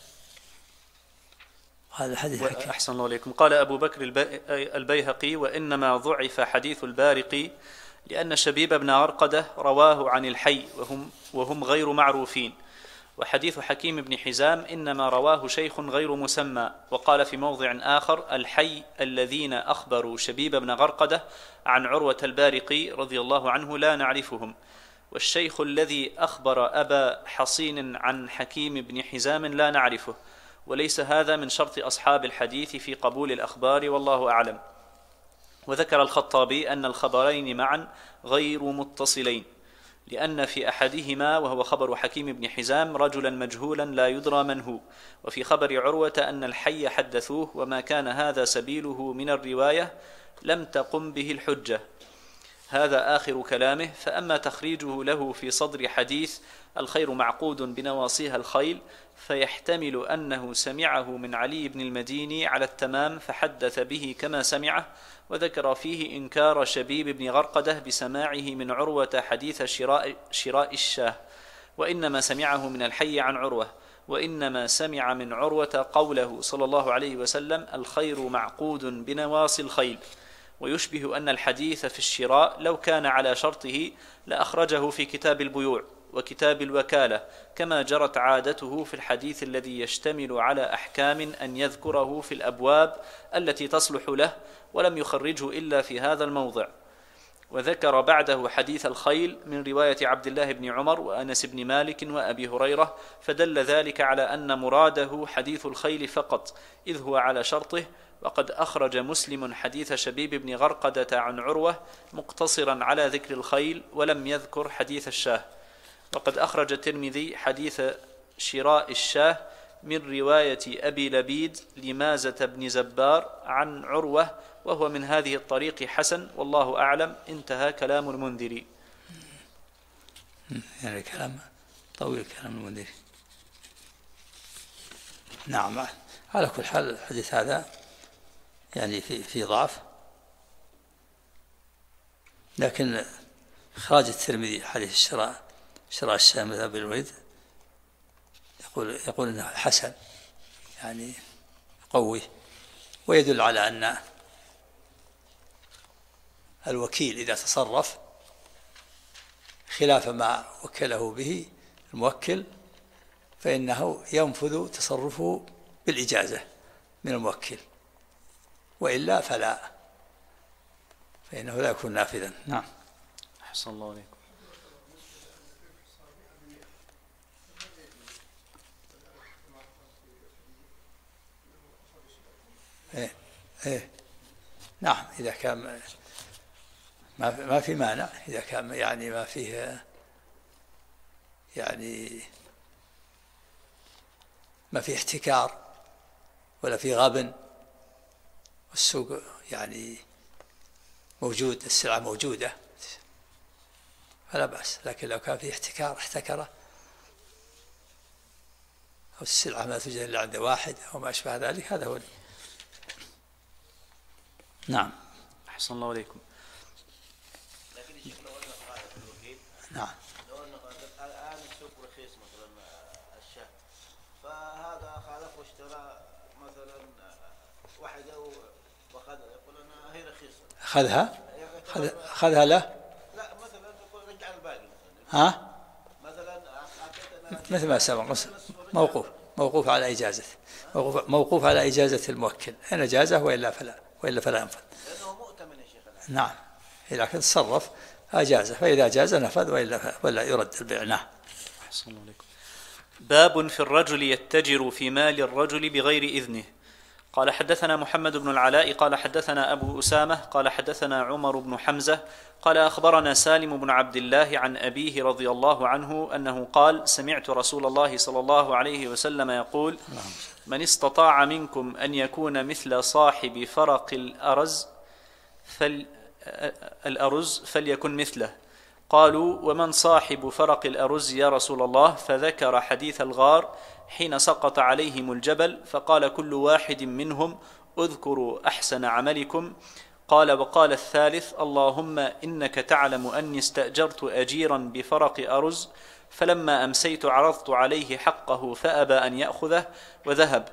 هذا الحديث حكي. أحسن الله عليكم. قال أبو بكر البيهقي: وإنما ضعف حديث البارقي لأن شبيب بن غرقدة رواه عن الحي وهم غير معروفين، وحديث حكيم بن حزام إنما رواه شيخ غير مسمى. وقال في موضع آخر: الحي الذين أخبروا شبيب بن غرقدة عن عروة البارقي رضي الله عنه لا نعرفهم، والشيخ الذي أخبر أبا حصين عن حكيم بن حزام لا نعرفه، وليس هذا من شرط أصحاب الحديث في قبول الأخبار، والله أعلم. وذكر الخطابي أن الخبرين معا غير متصلين، لأن في أحدهما وهو خبر حكيم بن حزام رجلا مجهولا لا يدرى من هو، وفي خبر عروة أن الحي حدثوه، وما كان هذا سبيله من الرواية لم تقم به الحجة. هذا آخر كلامه. فأما تخريجه له في صدر حديث الخير معقود بنواصيها الخيل فيحتمل أنه سمعه من علي بن المديني على التمام فحدث به كما سمعه، وذكر فيه إنكار شبيب بن غرقدة بسماعه من عروة حديث شراء الشاه، وإنما سمعه من الحي عن عروة، وإنما سمع من عروة قوله صلى الله عليه وسلم: الخير معقود بنواصي الخيل. ويشبه أن الحديث في الشراء لو كان على شرطه لأخرجه في كتاب البيوع وكتاب الوكالة، كما جرت عادته في الحديث الذي يشتمل على أحكام أن يذكره في الأبواب التي تصلح له، ولم يخرجه إلا في هذا الموضع. وذكر بعده حديث الخيل من رواية عبد الله بن عمر وأنس بن مالك وأبي هريرة، فدل ذلك على أن مراده حديث الخيل فقط، إذ هو على شرطه. وقد أخرج مسلم حديث شبيب بن غرقدة عن عروة مقتصرا على ذكر الخيل ولم يذكر حديث الشاه. وقد أخرج الترمذي حديث شراء الشاه من رواية أبي لبيد لمازة بن زبار عن عروة، وهو من هذه الطريق حسن، والله أعلم. انتهى كلام المنذري. يعني كلام طويل كلام المنذري. نعم، على كل حال الحديث هذا يعني في ضعف، لكن إخراج الترمذي حديث شراء الشاه من أبي الوليد يقول إنه حسن، يعني قوي، ويدل على أن الوكيل إذا تصرف خلاف ما وكله به الموكل فإنه ينفذ تصرفه بالإجازة من الموكل، وإلا فإنه لا يكون نافذا. نعم. أحسن الله عليكم. إيه نعم، إذا كان ما في مانع، إذا كان يعني ما فيه يعني ما في احتكار ولا في غبن، والسوق يعني موجود، السلعة موجودة، فلا بأس. لكن لو كان في احتكره، أو السلعة ما توجد إلا عند واحد أو ما أشبه ذلك، هذا هو. نعم. أحسن الله عليكم. لكن الشيخ لو أنه خالف الوكيل، نعم، لو أنه الآن السوق رخيص مثلا الشاه، فهذا خالف واشترى مثلا واحدة وأخذ، يقول أنا هي رخيصة، أخذها له، لا مثلا يقول رجع الباقي مثلا، مثلا مثل ما سبق، موقوف على إجازة، موقوف على إجازة الموكل، إن أجازه وإلا فلا ينفذ، لأنه مؤتمن يا شيخ. نعم، لكن تصرف أجازه، فإذا أجاز نفذ ولا يرد البيع. نعم. أحسن الله عليكم. باب في الرجل يتجر في مال الرجل بغير إذنه. قال حدثنا محمد بن العلاء قال حدثنا أبو أسامة قال حدثنا عمر بن حمزة قال أخبرنا سالم بن عبد الله عن أبيه رضي الله عنه أنه قال: سمعت رسول الله صلى الله عليه وسلم يقول: من استطاع منكم أن يكون مثل صاحب فرق الأرز فليكن مثله. قالوا: ومن صاحب فرق الأرز يا رسول الله؟ فذكر حديث الغار حين سقط عليهم الجبل، فقال كل واحد منهم: اذكروا أحسن عملكم. قال: وقال الثالث: اللهم إنك تعلم أني استأجرت أجيرا بفرق أرز فلما أمسيت عرضت عليه حقه فأبى أن يأخذه وذهب،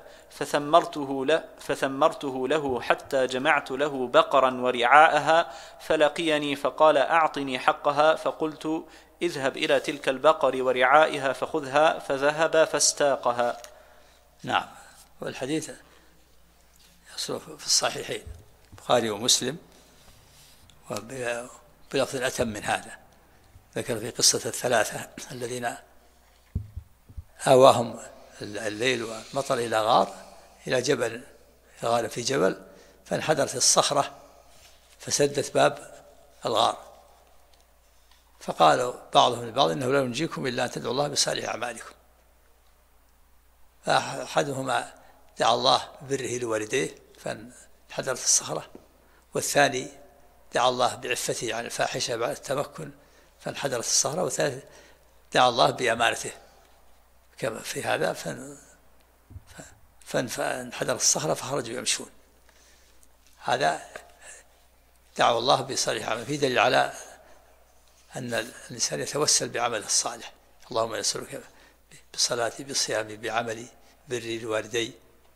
فثمرته له حتى جمعت له بقرا ورعاءها، فلقيني فقال أعطني حقها، فقلت اذهب إلى تلك البقر ورعائها فخذها، فذهب فاستاقها. نعم. والحديث يصل في الصحيحين البخاري ومسلم وبلفظ أتم من هذا. ذكر في قصة الثلاثة الذين آواهم الليل والمطر إلى غار، إلى جبل، غار في جبل، فانحدرت الصخرة فسدت باب الغار، فقالوا بعضهم لبعض إنه لا ينجيكم إلا أن تدعوا الله بصالح أعمالكم. فأحدهما دعا الله ببره لوالديه فانحدرت الصخرة، والثاني دعا الله بعفته عن الفاحشة بعد التمكن فانحدرت الصخرة، والثالث دعا الله بأمانته كما في هذا فانحدرت الصخرة فخرجوا يمشون. هذا دعوا الله بصالح عمله. في دليل على أن الإنسان يتوسل بعمله الصالح. اللهم نسألك بصلاتي بصيامي بعملي بري لوالدي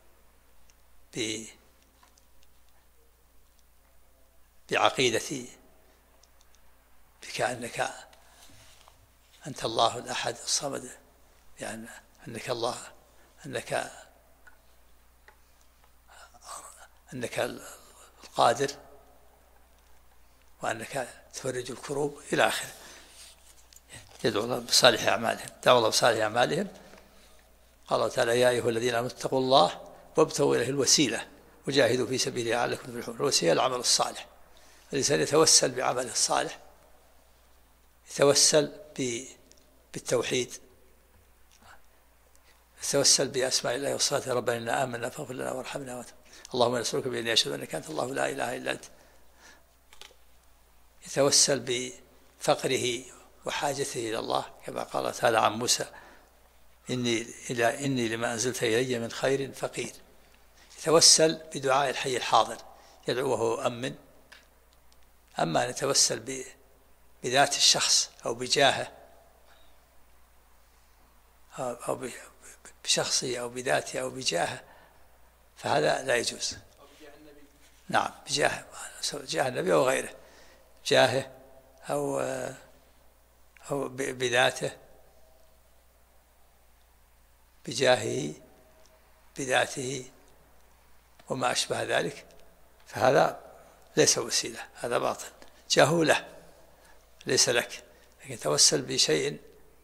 بعقيدتي بك أنك أنت الله الأحد الصمد، يعني أنك الله، أنك القادر، وأنك تفرج الكروب إلى آخره. يدعو الله بصالح أعمالهم، دعوا الله بصالح أعمالهم. قال الله تعالى يا أيها الذين آمنوا اتقوا الله وابتغوا إليه الوسيلة وجاهدوا في سبيله لعلكم تفلحون. الوسيلة العمل الصالح. الإنسان يتوسل بعمله الصالح، يتوسل بالتوحيد، يتوسل بأسماء الله وصفاته، ربنا إنا آمنا فاغفر لنا وارحمنا اللهم نسألك بأني أشهد أنك أنت الله لا إله إلا أنت. يتوسل بفقره وحاجته إلى الله كما قال تعالى عن موسى إني لما أنزلت إلي من خير فقير. يتوسل بدعاء الحي الحاضر يدعو وهو أمن. أما أن يتوسل بذات الشخص أو بجاهه أو بشخصه أو بذاته أو بجاهه فهذا لا يجوز. نعم، بجاه النبي أو غيره، جاهه أو بذاته، بجاهه، بذاته وما أشبه ذلك، فهذا ليس وسيلة، هذا باطل. جاهه له ليس لك، لكن توسل بشيء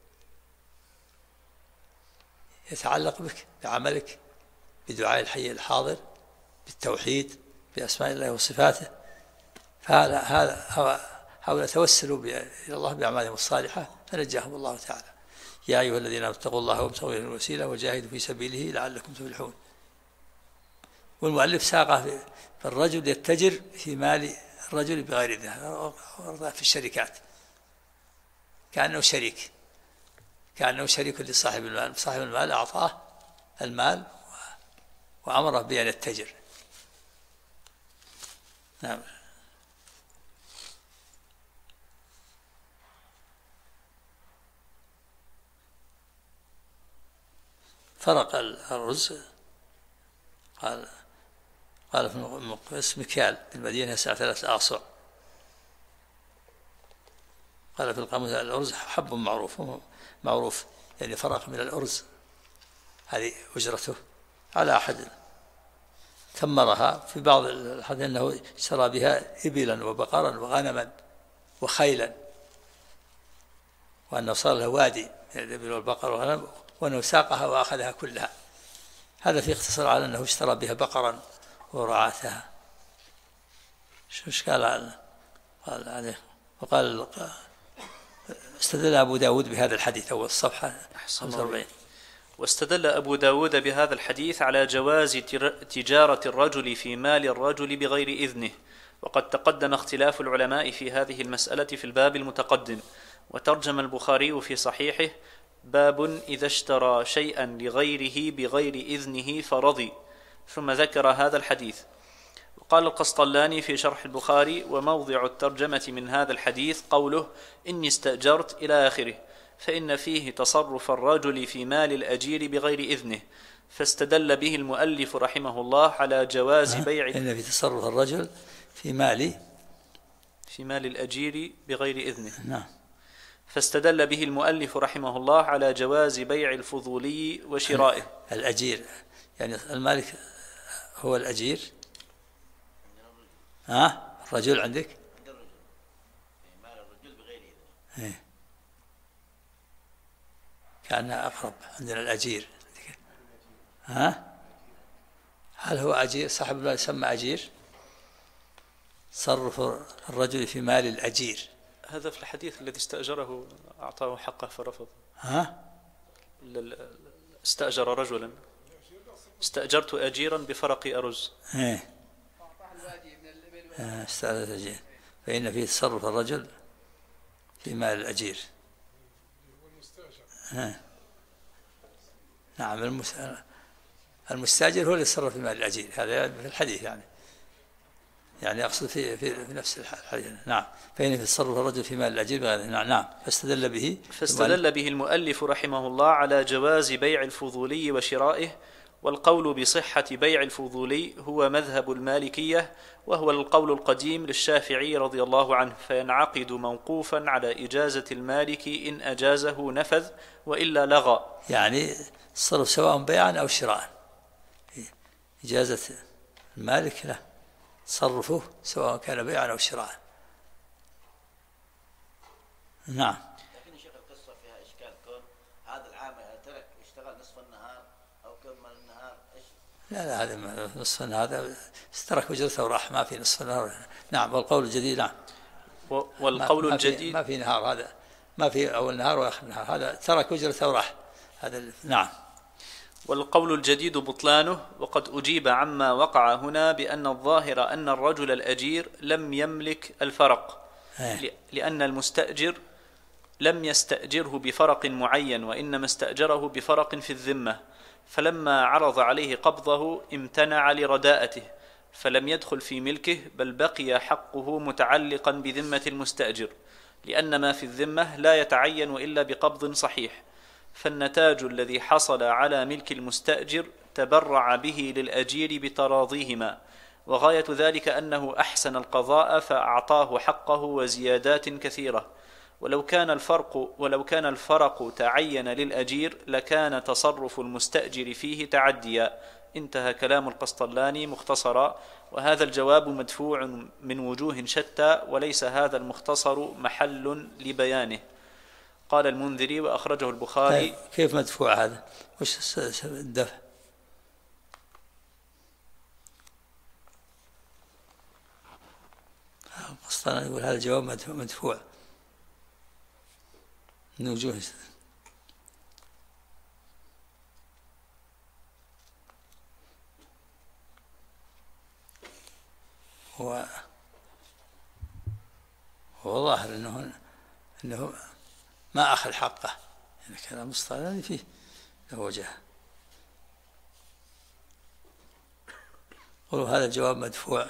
يتعلق بك بعملك، بدعاء الحي الحاضر، بالتوحيد، بأسماء الله وصفاته، هؤلاء توسلوا إلى الله بأعمالهم الصالحة فنجاهم الله تعالى. يا أيها الذين آمنوا اتقوا الله وابتغوا إليه الوسيلة وجاهدوا في سبيله لعلكم تفلحون. والمؤلف ساقه في الرجل يتجر في مال الرجل بغير إذنه في الشركات، كأنه شريك لصاحب المال. صاحب المال أعطاه المال وأمره بأن يتجر. نعم. فرق الرز، قال في مقياس مكيال بالمدينة الساعة 3 آصع. قال في القاموس الأرز حب معروف، يعني فرق من الأرز، هذه أجرته على أحد ثمرها. في بعض الحديث أنه اشترى بها إبلا وبقرا وغنما وخيلا، وأنه صار له وادي من الإبل والبقر والغنم، وأنه ساقها وأخذها كلها. هذا في اختصار على أنه اشترى بها بقرا ورعاتها. شو قال عليه؟ وقال استدل أبو داود بهذا الحديث، أول الصفحة 45. واستدل أبو داود بهذا الحديث على جواز تجارة الرجل في مال الرجل بغير إذنه، وقد تقدم اختلاف العلماء في هذه المسألة في الباب المتقدم. وترجم البخاري في صحيحه باب إذا اشترى شيئا لغيره بغير إذنه فرضي، ثم ذكر هذا الحديث. وقال القسطلاني في شرح البخاري: وموضع الترجمة من هذا الحديث قوله إني استأجرت إلى آخره، فإن فيه تصرف الرجل في مال الأجير بغير إذنه، فاستدل به المؤلف رحمه الله على جواز بيع إن في تصرف الرجل في مال الأجير بغير إذنه. نعم. فاستدل به المؤلف رحمه الله على جواز بيع الفضولي وشرائه. الأجير يعني المالك هو الأجير. الرجل عندك مال الرجل بغير إذنه. كأنها أقرب عندنا الأجير. هل هو أجير؟ صاحب المال يسمى أجير؟ تصرف الرجل في مال الأجير هذا في الحديث الذي استأجره أعطاه حقه فرفض. استأجر رجلا، استأجرت أجيرا بفرق أرز. استأجرت أجير، فإن فيه تصرف الرجل في مال الأجير. نعم. المستأجر هو اللي يتصرف في مال الأجير، هذا في الحديث يعني أقصد في نفس الحديث. نعم. فإن في تصرف الرجل في مال الأجير بغير. نعم. فاستدل به المؤلف رحمه الله على جواز بيع الفضولي وشرائه، والقول بصحة بيع الفضولي هو مذهب المالكية، وهو القول القديم للشافعي رضي الله عنه، فينعقد موقوفا على إجازة المالك، إن أجازه نفذ وإلا لغى. يعني الصرف سواء بيعا أو شراء، إجازة المالك له تصرفه سواء كان بيعا أو شراء. نعم. لكن شيخ القصة فيها إشكال، كون هذا العامل ترك يشتغل نصف النهار أو كمل النهار. لا هذا نصف النهار، هذا استرك أجرته وراح، ما في نصف النهار. نعم. والقول الجديد. نعم. والقول الجديد ما في نهار، هذا ما في أول نهار وآخر نهار، هذا ترك أجرته وراح. هذا. نعم. والقول الجديد بطلانه، وقد أجيب عما وقع هنا بأن الظاهر أن الرجل الأجير لم يملك الفرق، لأن المستأجر لم يستأجره بفرق معين، وإنما استأجره بفرق في الذمة، فلما عرض عليه قبضه امتنع لرداءته، فلم يدخل في ملكه، بل بقي حقه متعلقا بذمة المستأجر، لأن ما في الذمة لا يتعين إلا بقبض صحيح. فالنتاج الذي حصل على ملك المستأجر تبرع به للأجير بتراضيهما، وغاية ذلك أنه أحسن القضاء فأعطاه حقه وزيادات كثيرة. ولو كان الفرق تعين للأجير لكان تصرف المستأجر فيه تعديا. انتهى كلام القسطلاني مختصرا، وهذا الجواب مدفوع من وجوه شتى، وليس هذا المختصر محل لبيانه. قال المنذري وأخرجه البخاري. كيف مدفوع هذا؟ وش الدفع؟ أصلا يقول هذا الجواب مدفوع من وجوه. هو ظاهر أنه ما أخذ حقه، يعني كلام مصطلح فيه له وجه. قولوا هذا الجواب مدفوع.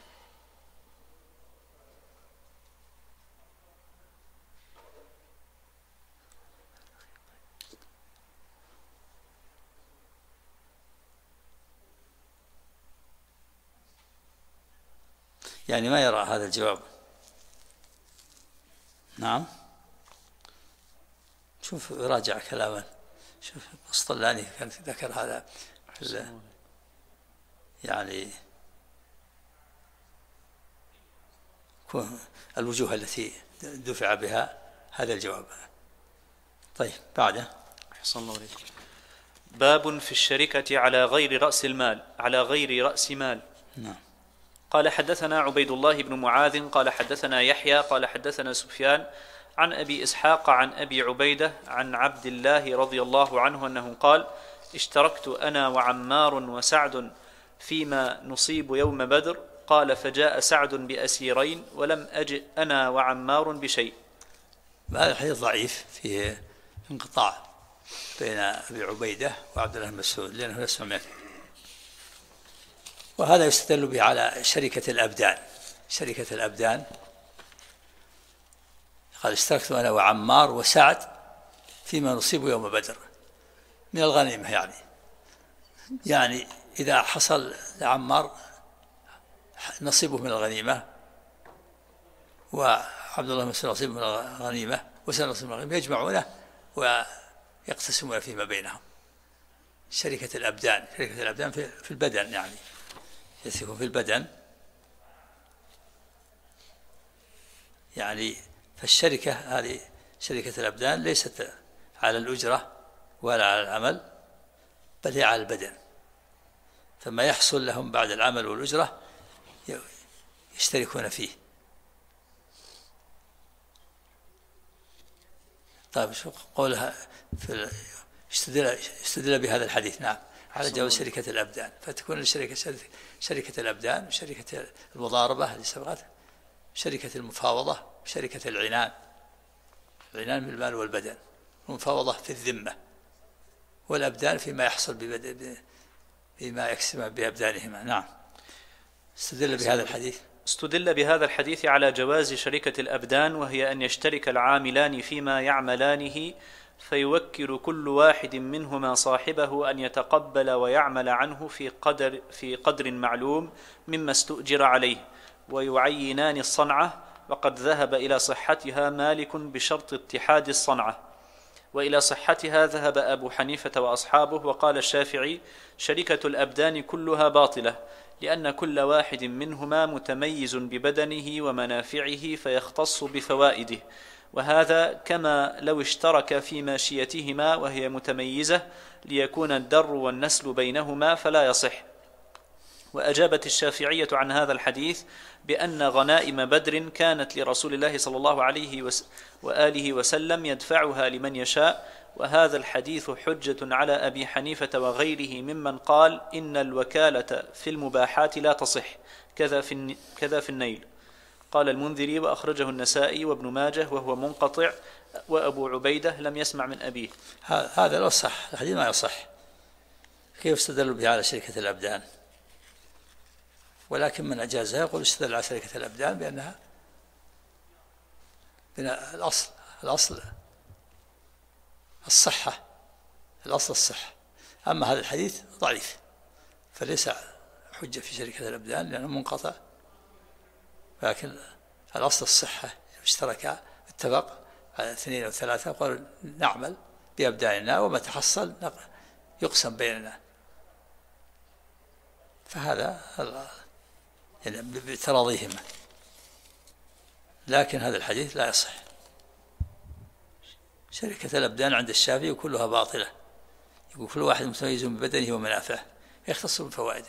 يعني ما يرى هذا الجواب. نعم. شوف راجع كلاما، شوف القسطلاني كان ذكر هذا يعني الوجوه التي دفع بها هذا الجواب. طيب بعده. أحسن الله عليكم. باب في الشركة على غير رأس مال. نعم. قال حدثنا عبيد الله بن معاذ قال حدثنا يحيى قال حدثنا سفيان عن أبي إسحاق عن أبي عبيدة عن عبد الله رضي الله عنه أنه قال: اشتركت أنا وعمار وسعد فيما نصيب يوم بدر. قال: فجاء سعد بأسيرين ولم أجئ أنا وعمار بشيء. هذا الحديث ضعيف، فيه انقطاع بين أبي عبيدة وعبد الله بن مسعود لأنه لا يسمع منه، وهذا يستدل به على شركة الأبدان. قال: اشتركت أنا وعمار وسعد فيما نصيب يوم بدر من الغنيمة. يعني إذا حصل لعمار نصيبه من الغنيمة وعبد الله بن مسعود نصيبه من الغنيمة وسلمة نصيبه من الغنيمة، يجمعونه ويقتسمون فيما بينهم. شركة الأبدان في البدن، يعني يسيكون في البدن. يعني فالشركة هذه شركة الأبدان ليست على الأجرة ولا على العمل، بل هي على البدن. فما يحصل لهم بعد العمل والأجرة يشتركون فيه. طيب شو قولها استدل بهذا الحديث؟ نعم، على جواز شركة الأبدان، فتكون الشركة شركة الأبدان وشركة المضاربة اللي سبقت، شركة المفاوضة، شركة العنان بالمال والبدن، المفاوضة في الذمة، والأبدان فيما يحصل بما يكسب بأبدانهما. نعم. استدل بهذا الحديث على جواز شركة الأبدان، وهي أن يشترك العاملان فيما يعملانه، فيوكل كل واحد منهما صاحبه أن يتقبل ويعمل عنه في قدر معلوم مما استؤجر عليه، ويعينان الصنعة. وقد ذهب إلى صحتها مالك بشرط اتحاد الصنعة، وإلى صحتها ذهب أبو حنيفة وأصحابه. وقال الشافعي: شركة الأبدان كلها باطلة، لأن كل واحد منهما متميز ببدنه ومنافعه فيختص بفوائده، وهذا كما لو اشترك في ماشيتهما وهي متميزة ليكون الدر والنسل بينهما فلا يصح. وأجابت الشافعية عن هذا الحديث بأن غنائم بدر كانت لرسول الله صلى الله عليه وآله وسلم يدفعها لمن يشاء، وهذا الحديث حجة على أبي حنيفة وغيره ممن قال إن الوكالة في المباحات لا تصح، كذا في النيل. قال المنذري: وأخرجه النسائي وابن ماجه وهو منقطع، وأبو عبيدة لم يسمع من أبيه. هذا لا صح، الحديث ما يصح. كيف استدلوا به على شركة الأبدان؟ ولكن من أجازها يقول استدل على شركة الأبدان بأنها الأصل الصحة، أما هذا الحديث ضعيف فليس حجة في شركة الأبدان لأنه منقطع، لكن الأصل الصحة. اتفق على 2 أو 3 قالوا نعمل بأبداننا وما تحصل يقسم بيننا، فهذا يعني بتراضيهما. لكن هذا الحديث لا يصح. شركة الأبدان عند الشافعي وكلها باطلة، يقول كل واحد متميز ببدنه ومنافعه، يختص بفوائده.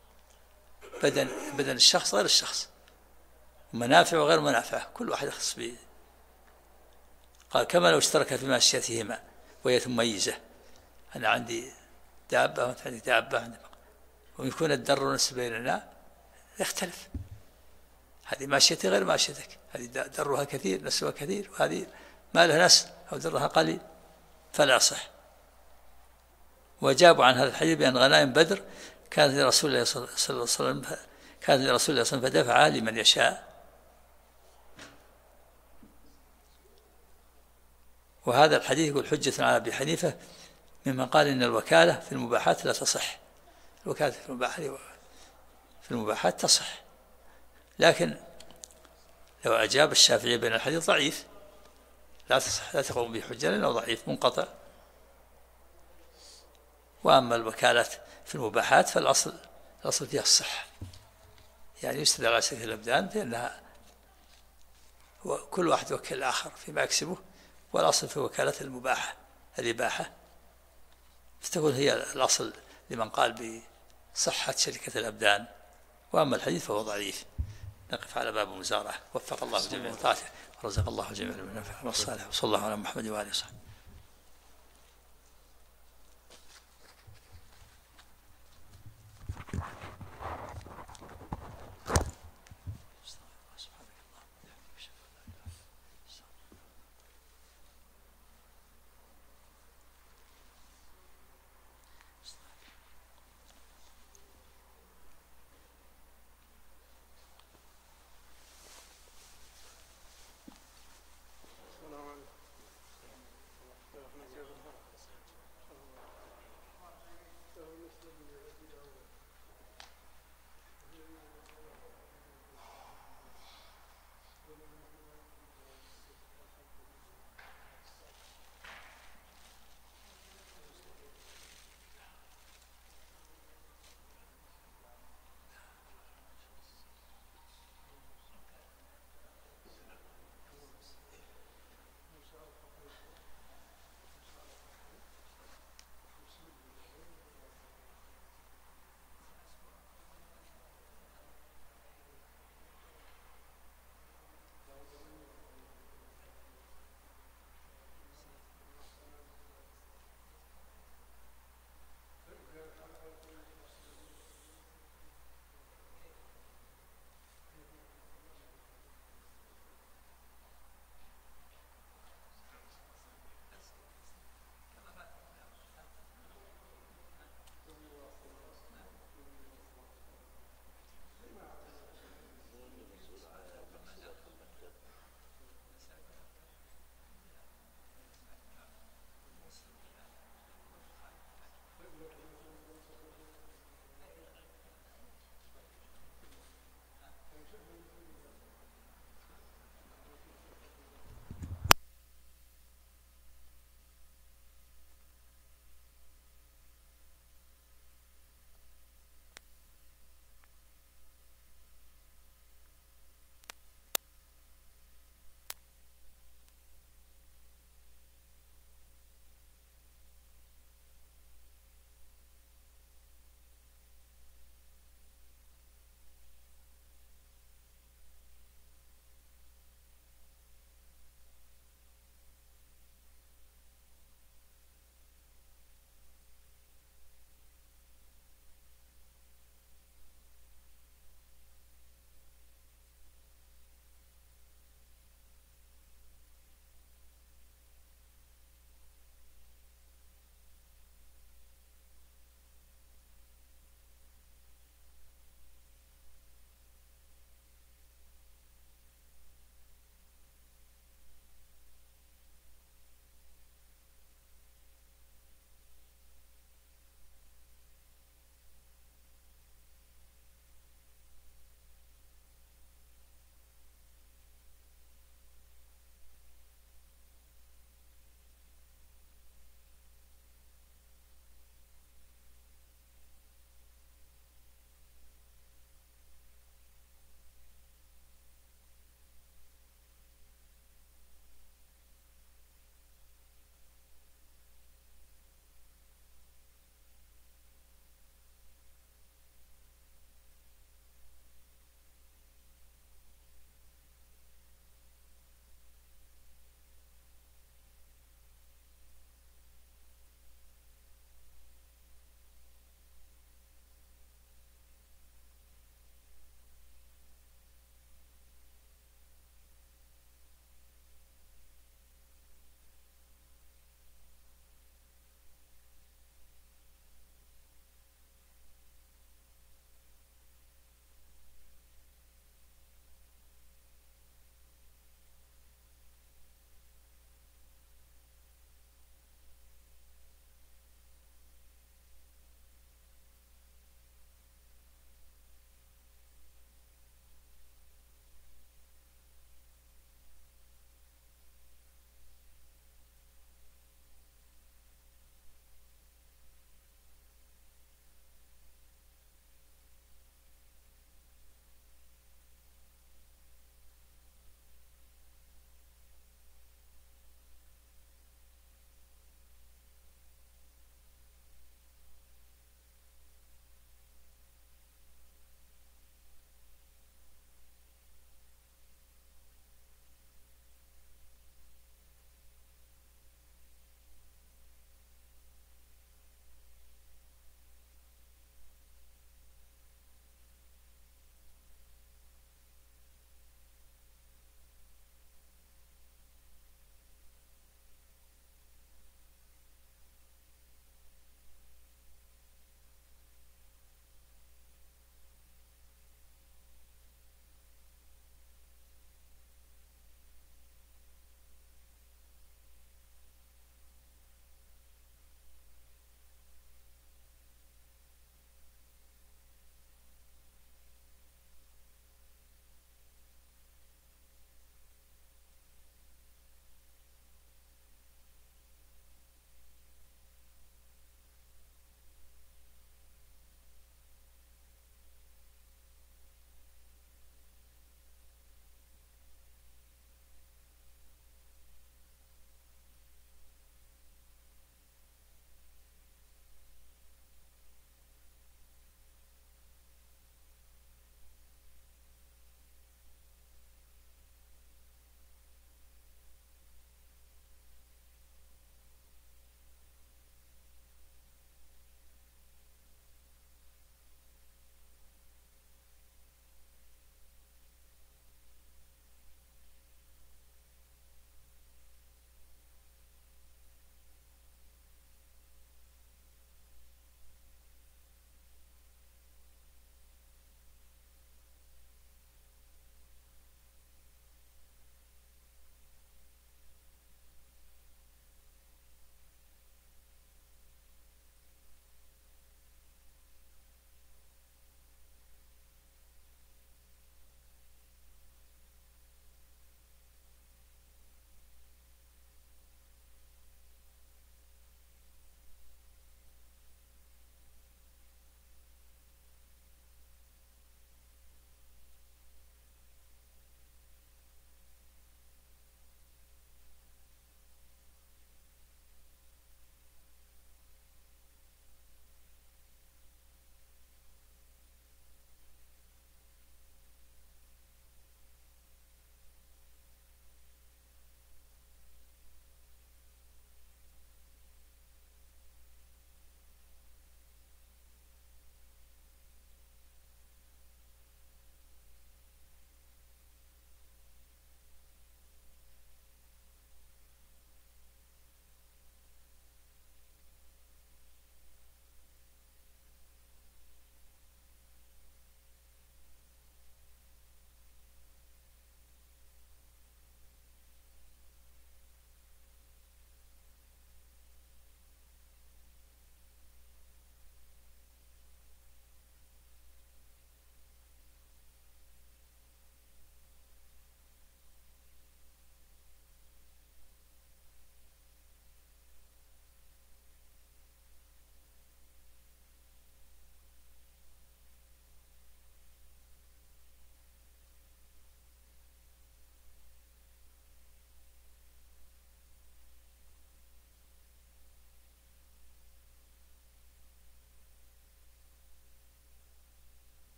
بدن الشخص غير الشخص، ومنافع وغير منافعه، كل واحد يختص به. قال كما لو اشترك في ماشيتهما وهي مميزة، أنا عندي دابة وأنت عندك دابة، ويكون الدر والنسل بيننا يختلف. هذه ماشيتي غير ماشيتك، هذه درها كثير نسلها كثير، وهذه ما لها نسل أو درها قليل، فلا صح. وجابوا عن هذا الحديث بأن غنائم بدر كانت لرسول الله صلى الله عليه وسلم فدفعها لمن يشاء. وهذا الحديث يقول حجة على أبي حنيفة ممن قال إن الوكالة في المباحات لا تصح. الوكالة في المباحات تصح، لكن لو أجاب الشافعي بأن الحديث ضعيف لا تصح، لا تقوم به حجة لأنه ضعيف منقطع. وأما الوكالات في المباحات فالأصل فيها الصحة، يعني يستدل على شركة الأبدان بأنها كل واحد يوكل الآخر فيما يكسبه، والأصل في وكالة الإباحة فتكون هي الأصل لمن قال بصحة شركة الأبدان. وأما الحديث فهو ضعيف. نقف على باب المزارعة. وفق الله جميع طاعته ورزق الله جميع من النفع والصالح، وصلى الله على محمد وآله وصحبه.